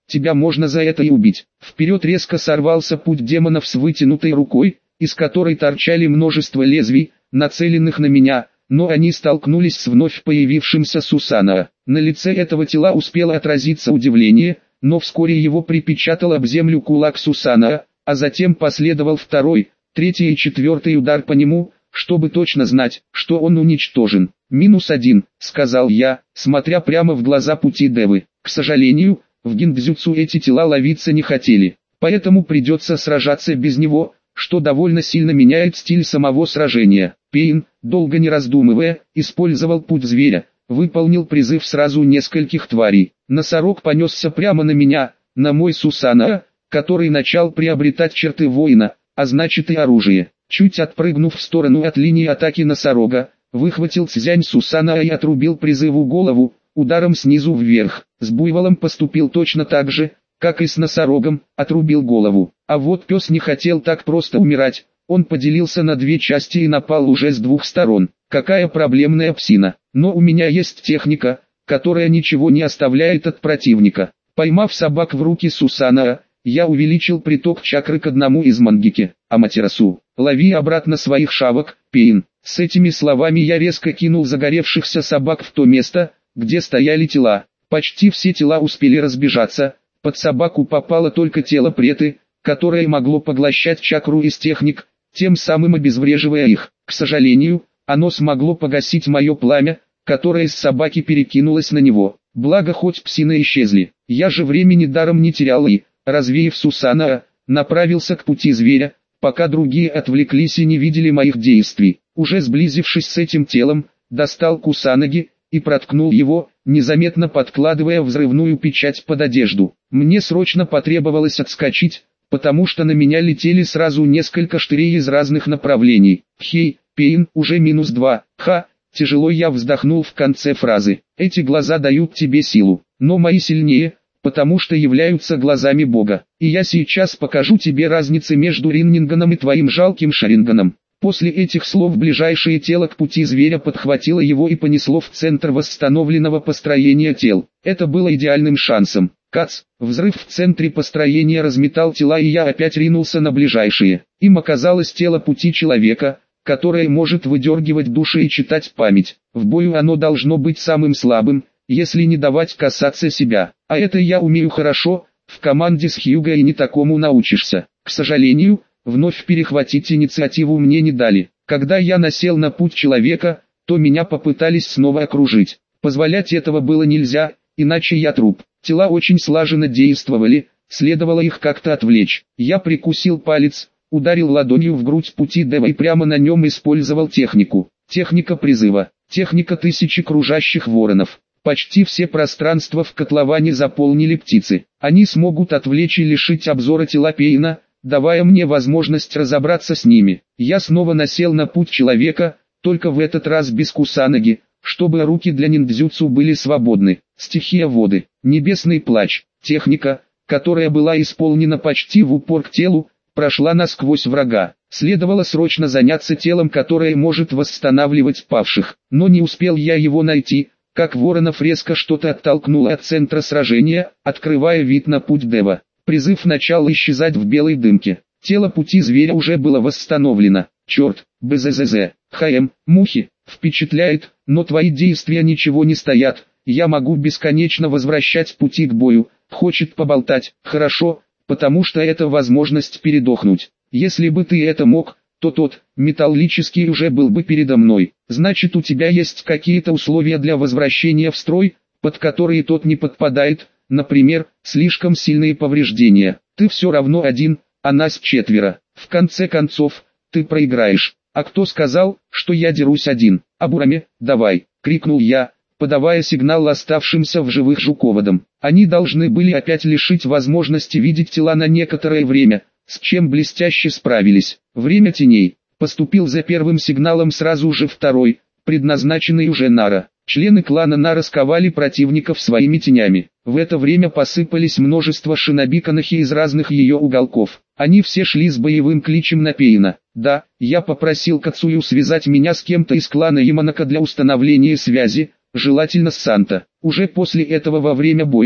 тебя можно за это и убить. Вперед резко сорвался путь демонов с вытянутой рукой, из которой торчали множество лезвий, нацеленных на меня, но они столкнулись с вновь появившимся Сусанаа. На лице этого тела успело отразиться удивление, но вскоре его припечатал об землю кулак Сусанаа, а затем последовал второй, третий и четвертый удар по нему, чтобы точно знать, что он уничтожен. «Минус один», — сказал я, смотря прямо в глаза пути Девы. К сожалению, в гиндзюцу эти тела ловиться не хотели, поэтому придется сражаться без него, что довольно сильно меняет стиль самого сражения. Пейн, долго не раздумывая, использовал путь зверя, выполнил призыв сразу нескольких тварей. Носорог понесся прямо на меня, на мой Сусанаа, который начал приобретать черты воина, а значит и оружие. Чуть отпрыгнув в сторону от линии атаки носорога, выхватил цзянь Сусанаа и отрубил призыву голову, ударом снизу вверх. С буйволом поступил точно так же, как и с носорогом, отрубил голову. А вот пес не хотел так просто умирать, он поделился на две части и напал уже с двух сторон. Какая проблемная псина. Но у меня есть техника, которая ничего не оставляет от противника. Поймав собак в руки Сусанаа, я увеличил приток чакры к одному из мангеки. Аматерасу, лови обратно своих шавок, Пейн. С этими словами я резко кинул загоревшихся собак в то место, где стояли тела. Почти все тела успели разбежаться, под собаку попало только тело преты, которое могло поглощать чакру из техник, тем самым обезвреживая их. К сожалению, оно смогло погасить мое пламя, которое с собаки перекинулось на него. Благо хоть псины исчезли, я же времени даром не терял и, развеяв Сусанаа, направился к пути зверя, пока другие отвлеклись и не видели моих действий. Уже сблизившись с этим телом, достал Кусанаги и проткнул его, незаметно подкладывая взрывную печать под одежду. Мне срочно потребовалось отскочить, потому что на меня летели сразу несколько штырей из разных направлений. Хей, Пейн, уже минус два, ха, тяжело я вздохнул в конце фразы. Эти глаза дают тебе силу, но мои сильнее, потому что являются глазами Бога. И я сейчас покажу тебе разницу между Риннинганом и твоим жалким Шаринганом. После этих слов ближайшее тело к пути зверя подхватило его и понесло в центр восстановленного построения тел. Это было идеальным шансом. Кац, взрыв в центре построения разметал тела, и я опять ринулся на ближайшие. Им оказалось тело пути человека, которое может выдергивать души и читать память. В бою оно должно быть самым слабым, если не давать касаться себя. А это я умею хорошо, в команде с Хьюго и не такому научишься. К сожалению, вновь перехватить инициативу мне не дали. Когда я насел на путь человека, то меня попытались снова окружить. Позволять этого было нельзя, иначе я труп. Тела очень слаженно действовали, следовало их как-то отвлечь. Я прикусил палец, ударил ладонью в грудь пути Дева и прямо на нем использовал технику. Техника призыва. Техника тысячи кружащих воронов. Почти все пространства в котловане заполнили птицы. Они смогут отвлечь и лишить обзора тела Пейна, давая мне возможность разобраться с ними. Я снова насел на путь человека, только в этот раз без Кусанаги, чтобы руки для ниндзюцу были свободны. Стихия воды, небесный плач, техника, которая была исполнена почти в упор к телу, прошла насквозь врага. Следовало срочно заняться телом, которое может восстанавливать павших. Но не успел я его найти, как Воронов резко что-то оттолкнуло от центра сражения, открывая вид на путь Дева. Призыв начал исчезать в белой дымке. Тело пути зверя уже было восстановлено. Черт, БЗЗЗ, ХМ, мухи, впечатляет, но твои действия ничего не стоят. Я могу бесконечно возвращать пути к бою. Хочет поболтать, хорошо, потому что это возможность передохнуть. Если бы ты это мог, то тот, металлический, уже был бы передо мной. Значит, у тебя есть какие-то условия для возвращения в строй, под которые тот не подпадает. Например, слишком сильные повреждения. Ты все равно один, а нас четверо. В конце концов, ты проиграешь. А кто сказал, что я дерусь один? Абураме, давай, крикнул я, подавая сигнал оставшимся в живых жуководам. Они должны были опять лишить возможности видеть тела на некоторое время, с чем блестяще справились. Время теней. Поступил за первым сигналом сразу же второй, предназначенный уже Нара. Члены клана Нара сковали противников своими тенями. В это время посыпались множество шиноби-канахи из разных ее уголков. Они все шли с боевым кличем на Пейна. Да, я попросил Кацую связать меня с кем-то из клана Яманака для установления связи, желательно с Санта. Уже после этого во время боя,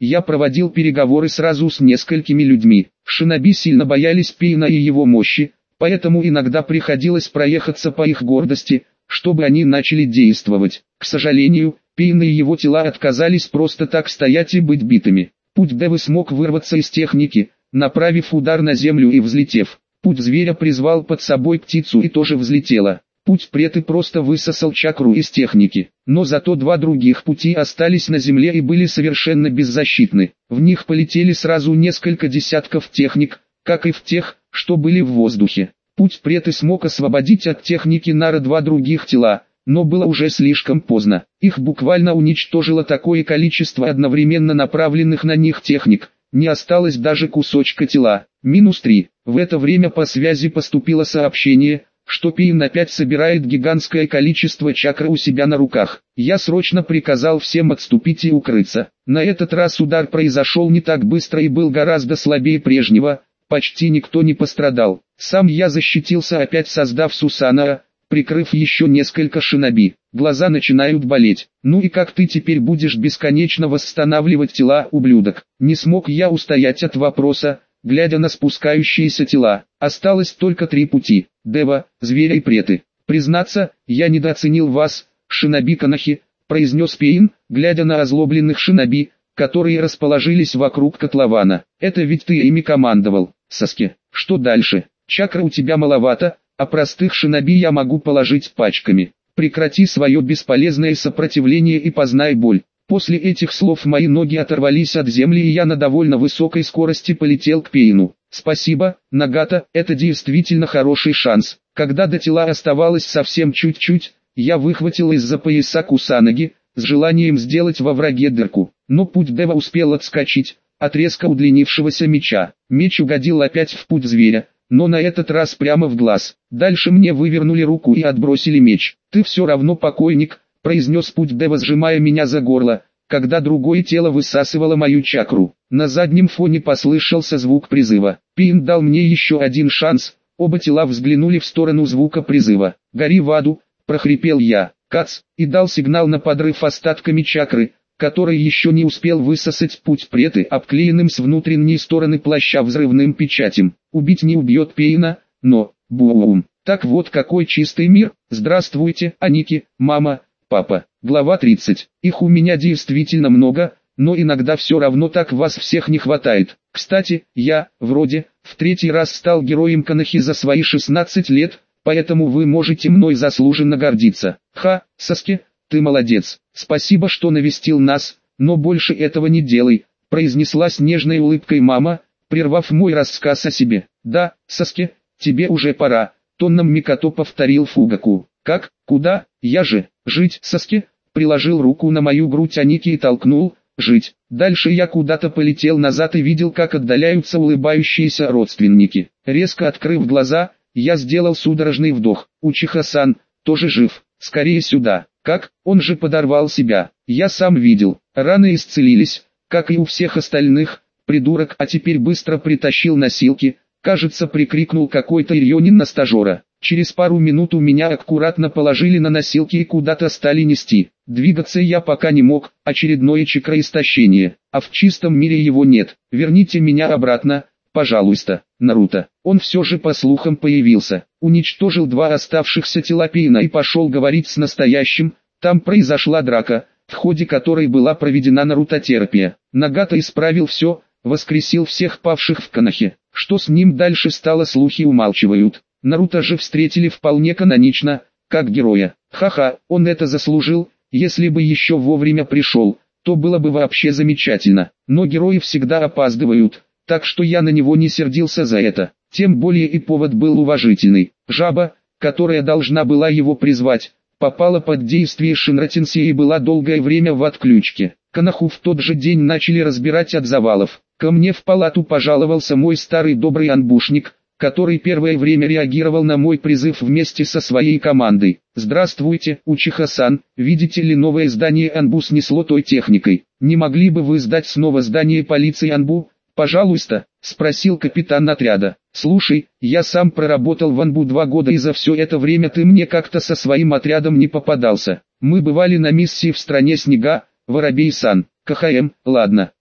я проводил переговоры сразу с несколькими людьми. Шиноби сильно боялись Пейна и его мощи, поэтому иногда приходилось проехаться по их гордости, чтобы они начали действовать. К сожалению, Пейн и его тела отказались просто так стоять и быть битыми. Путь Девы смог вырваться из техники, направив удар на землю и взлетев. Путь зверя призвал под собой птицу и тоже взлетела. Путь Преты просто высосал чакру из техники. Но зато два других пути остались на земле и были совершенно беззащитны. В них полетели сразу несколько десятков техник, как и в тех, что были в воздухе. Путь Преты смог освободить от техники Нара два других тела, но было уже слишком поздно. Их буквально уничтожило такое количество одновременно направленных на них техник. Не осталось даже кусочка тела. Минус три. В это время по связи поступило сообщение, что Пейн опять собирает гигантское количество чакры у себя на руках. Я срочно приказал всем отступить и укрыться. На этот раз удар произошел не так быстро и был гораздо слабее прежнего, почти никто не пострадал. Сам я защитился, опять создав Сусанаа, прикрыв еще несколько шиноби. Глаза начинают болеть. Ну и как ты теперь будешь бесконечно восстанавливать тела, ублюдок? Не смог я устоять от вопроса, глядя на спускающиеся тела. Осталось только три пути: Дева, зверя и Преты. Признаться, я недооценил вас, шиноби Канахи, произнес Пейн, глядя на озлобленных шиноби, которые расположились вокруг котлована. Это ведь ты ими командовал, Саске. Что дальше? Чакры у тебя маловато, а простых шиноби я могу положить пачками. Прекрати свое бесполезное сопротивление и познай боль. После этих слов мои ноги оторвались от земли и я на довольно высокой скорости полетел к Пейну. Спасибо, Нагата, это действительно хороший шанс. Когда до тела оставалось совсем чуть-чуть, я выхватил из-за пояса Кусанаги, с желанием сделать во враге дырку. Но путь Дева успел отскочить от резко удлинившегося меча. Меч угодил опять в путь зверя, но на этот раз прямо в глаз. Дальше мне вывернули руку и отбросили меч. «Ты все равно покойник», — произнес путь Дева, сжимая меня за горло, когда другое тело высасывало мою чакру. На заднем фоне послышался звук призыва. Пейн дал мне еще один шанс, оба тела взглянули в сторону звука призыва. «Гори в аду», — прохрипел я, кац, и дал сигнал на подрыв остатками чакры, который еще не успел высосать путь Преты, обклеенным с внутренней стороны плаща взрывным печатем. Убить не убьет Пейна, но, бум. Так вот какой чистый мир. Здравствуйте, Аники, мама, папа. Глава тридцать. Их у меня действительно много, но иногда все равно так вас всех не хватает. Кстати, я, вроде, в третий раз стал героем Канахи за свои шестнадцать лет, поэтому вы можете мной заслуженно гордиться. Ха, Саске, ты молодец. Спасибо, что навестил нас, но больше этого не делай, произнесла с нежной улыбкой мама, прервав мой рассказ о себе. Да, Саске, тебе уже пора, тоном Микото повторил Фугаку. Как, куда, я же, жить, Саске, приложил руку на мою грудь Аники и толкнул, жить. Дальше я куда-то полетел назад и видел, как отдаляются улыбающиеся родственники. Резко открыв глаза, я сделал судорожный вдох. Учиха-сан, тоже жив, скорее сюда. Как, он же подорвал себя. Я сам видел, раны исцелились, как и у всех остальных. Придурок, а теперь быстро притащил носилки, кажется, прикрикнул какой-то Ирьонин на стажера. Через пару минут у меня аккуратно положили на носилки и куда-то стали нести. Двигаться я пока не мог, очередное чакроистощение, а в чистом мире его нет. Верните меня обратно, пожалуйста, Наруто. Он все же по слухам появился, уничтожил два оставшихся тела Пейна и пошел говорить с настоящим. Там произошла драка, в ходе которой была проведена нарутотерапия. Нагата исправил все, воскресил всех павших в Канахе. Что с ним дальше стало, слухи умалчивают. Наруто же встретили вполне канонично, как героя. Ха-ха, он это заслужил, если бы еще вовремя пришел, то было бы вообще замечательно. Но герои всегда опаздывают, так что я на него не сердился за это. Тем более и повод был уважительный. Жаба, которая должна была его призвать, попала под действие Шинратенсия и была долгое время в отключке. Канаху в тот же день начали разбирать от завалов. Ко мне в палату пожаловался мой старый добрый анбушник, который первое время реагировал на мой призыв вместе со своей командой. «Здравствуйте, Учиха-сан, видите ли, новое здание Анбу снесло той техникой. Не могли бы вы сдать снова здание полиции Анбу, пожалуйста?» — спросил капитан отряда. «Слушай, я сам проработал в Анбу два года и за все это время ты мне как-то со своим отрядом не попадался. Мы бывали на миссии в стране снега, Воробей-сан. КХМ, ладно,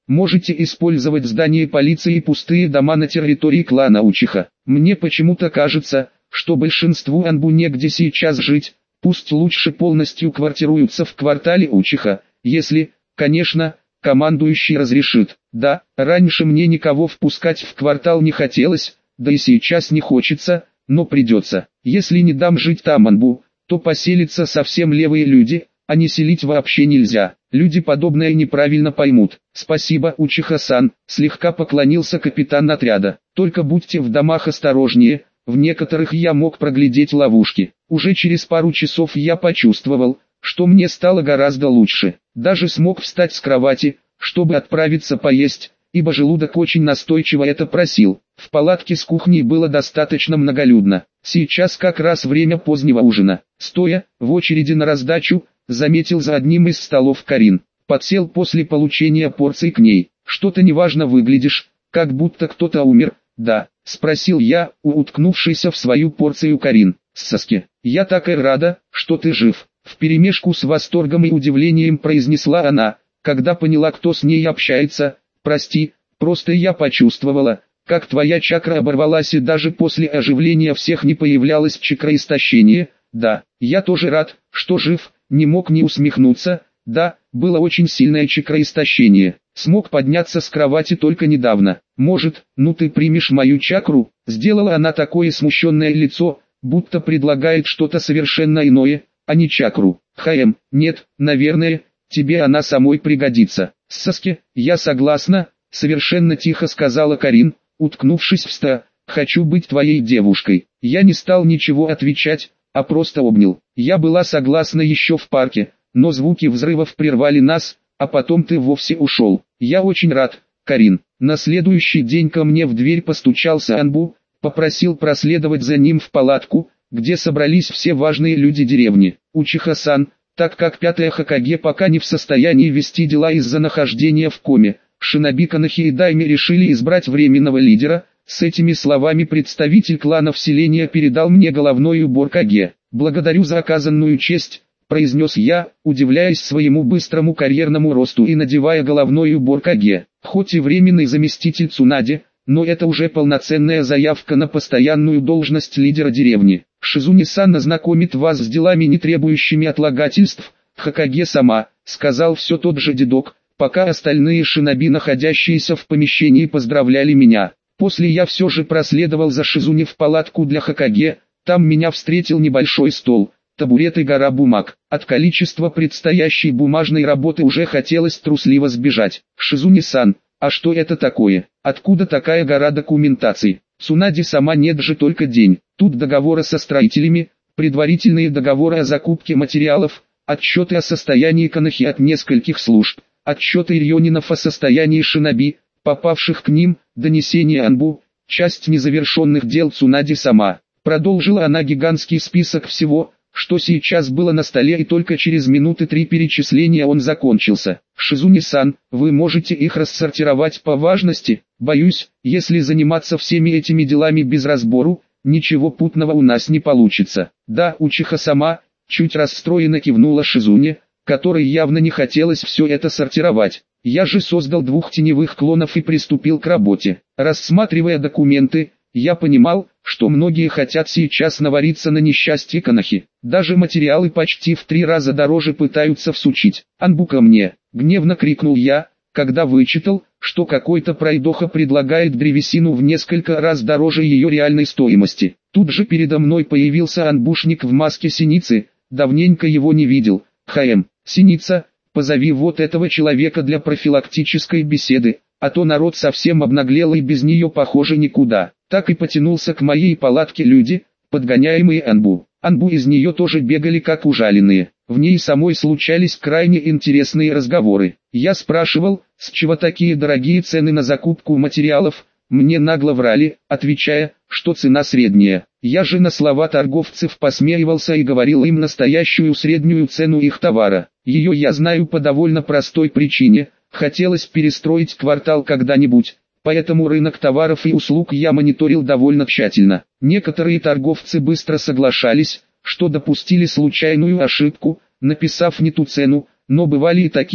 Можете использовать здание полиции и пустые дома на территории клана Учиха. Мне почему-то кажется, что большинству Анбу негде сейчас жить, пусть лучше полностью квартируются в квартале Учиха, если, конечно, командующий разрешит. Да, раньше мне никого впускать в квартал не хотелось, да и сейчас не хочется, но придется. Если не дам жить там Анбу, то поселятся совсем левые люди, а не селить вообще нельзя. Люди подобное неправильно поймут. Спасибо, Учиха-сан, слегка поклонился капитан отряда. Только будьте в домах осторожнее, в некоторых я мог проглядеть ловушки. Уже через пару часов я почувствовал, что мне стало гораздо лучше. Даже смог встать с кровати, чтобы отправиться поесть, ибо желудок очень настойчиво это просил. В палатке с кухней было достаточно многолюдно. Сейчас как раз время позднего ужина. Стоя в очереди на раздачу, заметил за одним из столов Карин. Подсел после получения порции к ней. «Что-то неважно выглядишь, как будто кто-то умер». «Да», — спросил я, уткнувшийся в свою порцию Карин. «Саске, я так и рада, что ты жив», — вперемешку с восторгом и удивлением произнесла она, когда поняла, кто с ней общается. «Прости, просто я почувствовала, как твоя чакра оборвалась и даже после оживления всех не появлялось чакроистощение». «Да, я тоже рад, что жив», не мог не усмехнуться. «Да, было очень сильное чакроистощение. Смог подняться с кровати только недавно. Может, ну ты примешь мою чакру?» Сделала она такое смущенное лицо, будто предлагает что-то совершенно иное, а не чакру. «Хаэм, нет, наверное, тебе она самой пригодится». «Саске, я согласна», — совершенно тихо сказала Карин, уткнувшись в ста. «Хочу быть твоей девушкой». Я не стал ничего отвечать, а просто обнял. Я была согласна еще в парке, но звуки взрывов прервали нас, а потом ты вовсе ушел. Я очень рад, Карин. На следующий день ко мне в дверь постучался Анбу, попросил проследовать за ним в палатку, где собрались все важные люди деревни. Учиха-сан, так как пятая Хокаге пока не в состоянии вести дела из-за нахождения в коме, шиноби Канахи и Дайми решили избрать временного лидера. С этими словами представитель клана вселения передал мне головной убор Каге. «Благодарю за оказанную честь», — произнес я, удивляясь своему быстрому карьерному росту и надевая головной убор Каге. Хоть и временный заместитель Цунади, но это уже полноценная заявка на постоянную должность лидера деревни. «Шизуни-сан ознакомит вас с делами, не требующими отлагательств, Хокаге сама», — сказал все тот же дедок, пока остальные шиноби, находящиеся в помещении, поздравляли меня. После я все же проследовал за Шизуни в палатку для Хокаге. Там меня встретил небольшой стол, табурет и гора бумаг. От количества предстоящей бумажной работы уже хотелось трусливо сбежать. «Шизуни-сан, а что это такое? Откуда такая гора документации? Цунади сама, нет же, только день. Тут договоры со строителями, предварительные договоры о закупке материалов, отчеты о состоянии Канахи от нескольких служб, отчеты рьонинов о состоянии шиноби, попавших к ним, донесение Анбу, часть незавершенных дел Цунади сама». Продолжила она гигантский список всего, что сейчас было на столе, и только через минуты три перечисления он закончился. «Шизуни-сан, вы можете их рассортировать по важности? Боюсь, если заниматься всеми этими делами без разбору, ничего путного у нас не получится». «Да, Учиха сама», чуть расстроенно кивнула Шизуни, которой явно не хотелось все это сортировать. «Я же создал двух теневых клонов и приступил к работе. Рассматривая документы, я понимал, что многие хотят сейчас навариться на несчастье Канахи. Даже материалы почти в три раза дороже пытаются всучить. «Анбу ко мне!» — гневно крикнул я, когда вычитал, что какой-то пройдоха предлагает древесину в несколько раз дороже ее реальной стоимости. Тут же передо мной появился анбушник в маске синицы, давненько его не видел. «Хаэм, Синица, позови вот этого человека для профилактической беседы, а то народ совсем обнаглел и без нее похоже никуда». Так и потянулся к моей палатке люди, подгоняемые Анбу. Анбу из нее тоже бегали как ужаленные. В ней самой случались крайне интересные разговоры. Я спрашивал, с чего такие дорогие цены на закупку материалов. Мне нагло врали, отвечая, что цена средняя. Я же на слова торговцев посмеивался и говорил им настоящую среднюю цену их товара. Ее я знаю по довольно простой причине. Хотелось перестроить квартал когда-нибудь. Поэтому рынок товаров и услуг я мониторил довольно тщательно. Некоторые торговцы быстро соглашались, что допустили случайную ошибку, написав не ту цену, но бывали и такие,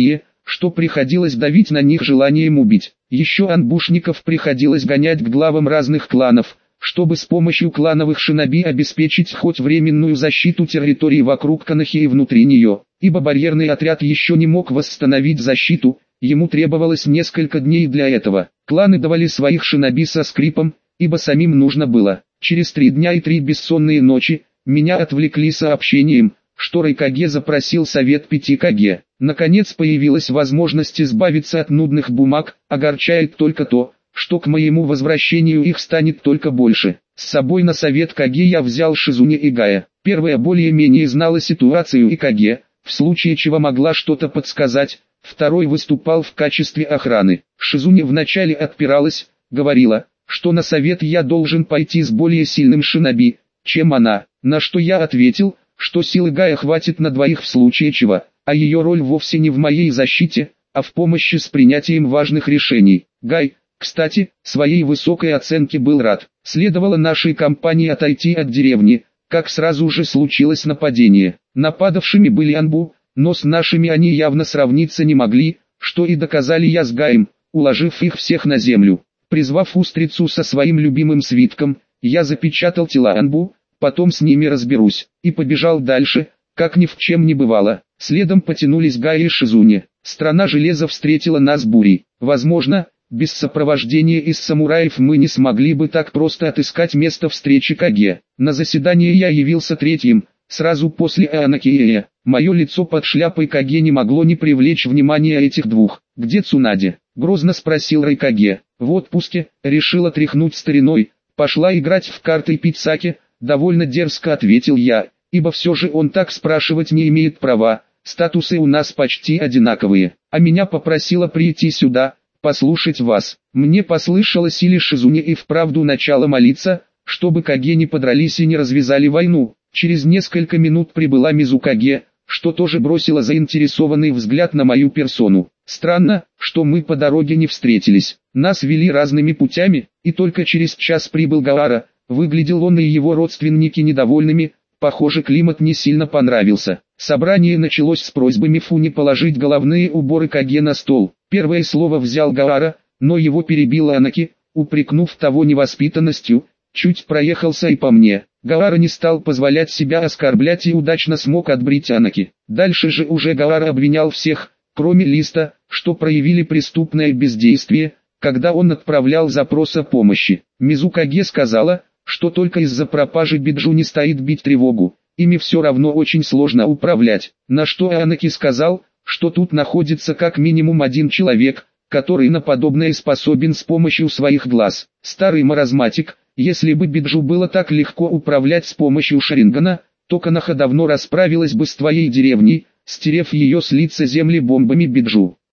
что приходилось давить на них желанием убить. Еще анбушников приходилось гонять к главам разных кланов, чтобы с помощью клановых шиноби обеспечить хоть временную защиту территории вокруг Канахи и внутри нее, ибо барьерный отряд еще не мог восстановить защиту, ему требовалось несколько дней для этого. Кланы давали своих шиноби со скрипом, ибо самим нужно было. Через три дня и три бессонные ночи, меня отвлекли сообщением, что Райкаге запросил совет пяти Каге. Наконец появилась возможность избавиться от нудных бумаг, огорчает только то, что к моему возвращению их станет только больше. С собой на совет Каге я взял Шизуне и Гая. Первая более-менее знала ситуацию и Каге, в случае чего могла что-то подсказать, второй выступал в качестве охраны. Шизуне вначале отпиралась, говорила, что на совет я должен пойти с более сильным шиноби, чем она, на что я ответил, что силы Гая хватит на двоих в случае чего, а ее роль вовсе не в моей защите, а в помощи с принятием важных решений. Гай, кстати, своей высокой оценке был рад. Следовало нашей компании отойти от деревни, как сразу же случилось нападение. Нападавшими были Анбу, но с нашими они явно сравниться не могли, что и доказали я с Гаем, уложив их всех на землю. Призвав устрицу со своим любимым свитком, я запечатал тела Анбу, потом с ними разберусь, и побежал дальше, как ни в чем не бывало. Следом потянулись Гай и Шизуне. Страна железа встретила нас бурей. Возможно, без сопровождения из самураев мы не смогли бы так просто отыскать место встречи Каге. На заседание я явился третьим, сразу после Анакиэя. Мое лицо под шляпой Каге не могло не привлечь внимания этих двух. «Где Цунаде?» — грозно спросил Райкаге. «В отпуске», — решила тряхнуть стариной. «Пошла играть в карты и пить саке», — довольно дерзко ответил я, ибо все же он так спрашивать не имеет права. Статусы у нас почти одинаковые, а меня попросила прийти сюда, послушать вас. Мне послышалось, или Шизуне и вправду начало молиться, чтобы Каге не подрались и не развязали войну. Через несколько минут прибыла Мизукаге, что тоже бросила заинтересованный взгляд на мою персону. Странно, что мы по дороге не встретились. Нас вели разными путями, и только через час прибыл Гаара. Выглядел он и его родственники недовольными. Похоже, климат не сильно понравился. Собрание началось с просьбами Фуни положить головные уборы Каге на стол. Первое слово взял Гаара, но его перебила Анаки, упрекнув того невоспитанностью, чуть проехался и по мне. Гаара не стал позволять себя оскорблять и удачно смог отбрить Анаки. Дальше же уже Гаара обвинял всех, кроме Листа, что проявили преступное бездействие, когда он отправлял запрос о помощи. Мизукаге сказала, что только из-за пропажи Биджу не стоит бить тревогу, ими все равно очень сложно управлять, на что Анаки сказал, что тут находится как минимум один человек, который на подобное способен с помощью своих глаз. Старый маразматик, если бы Биджу было так легко управлять с помощью Шарингана, то Канаха давно расправилась бы с твоей деревней, стерев ее с лица земли бомбами Биджу.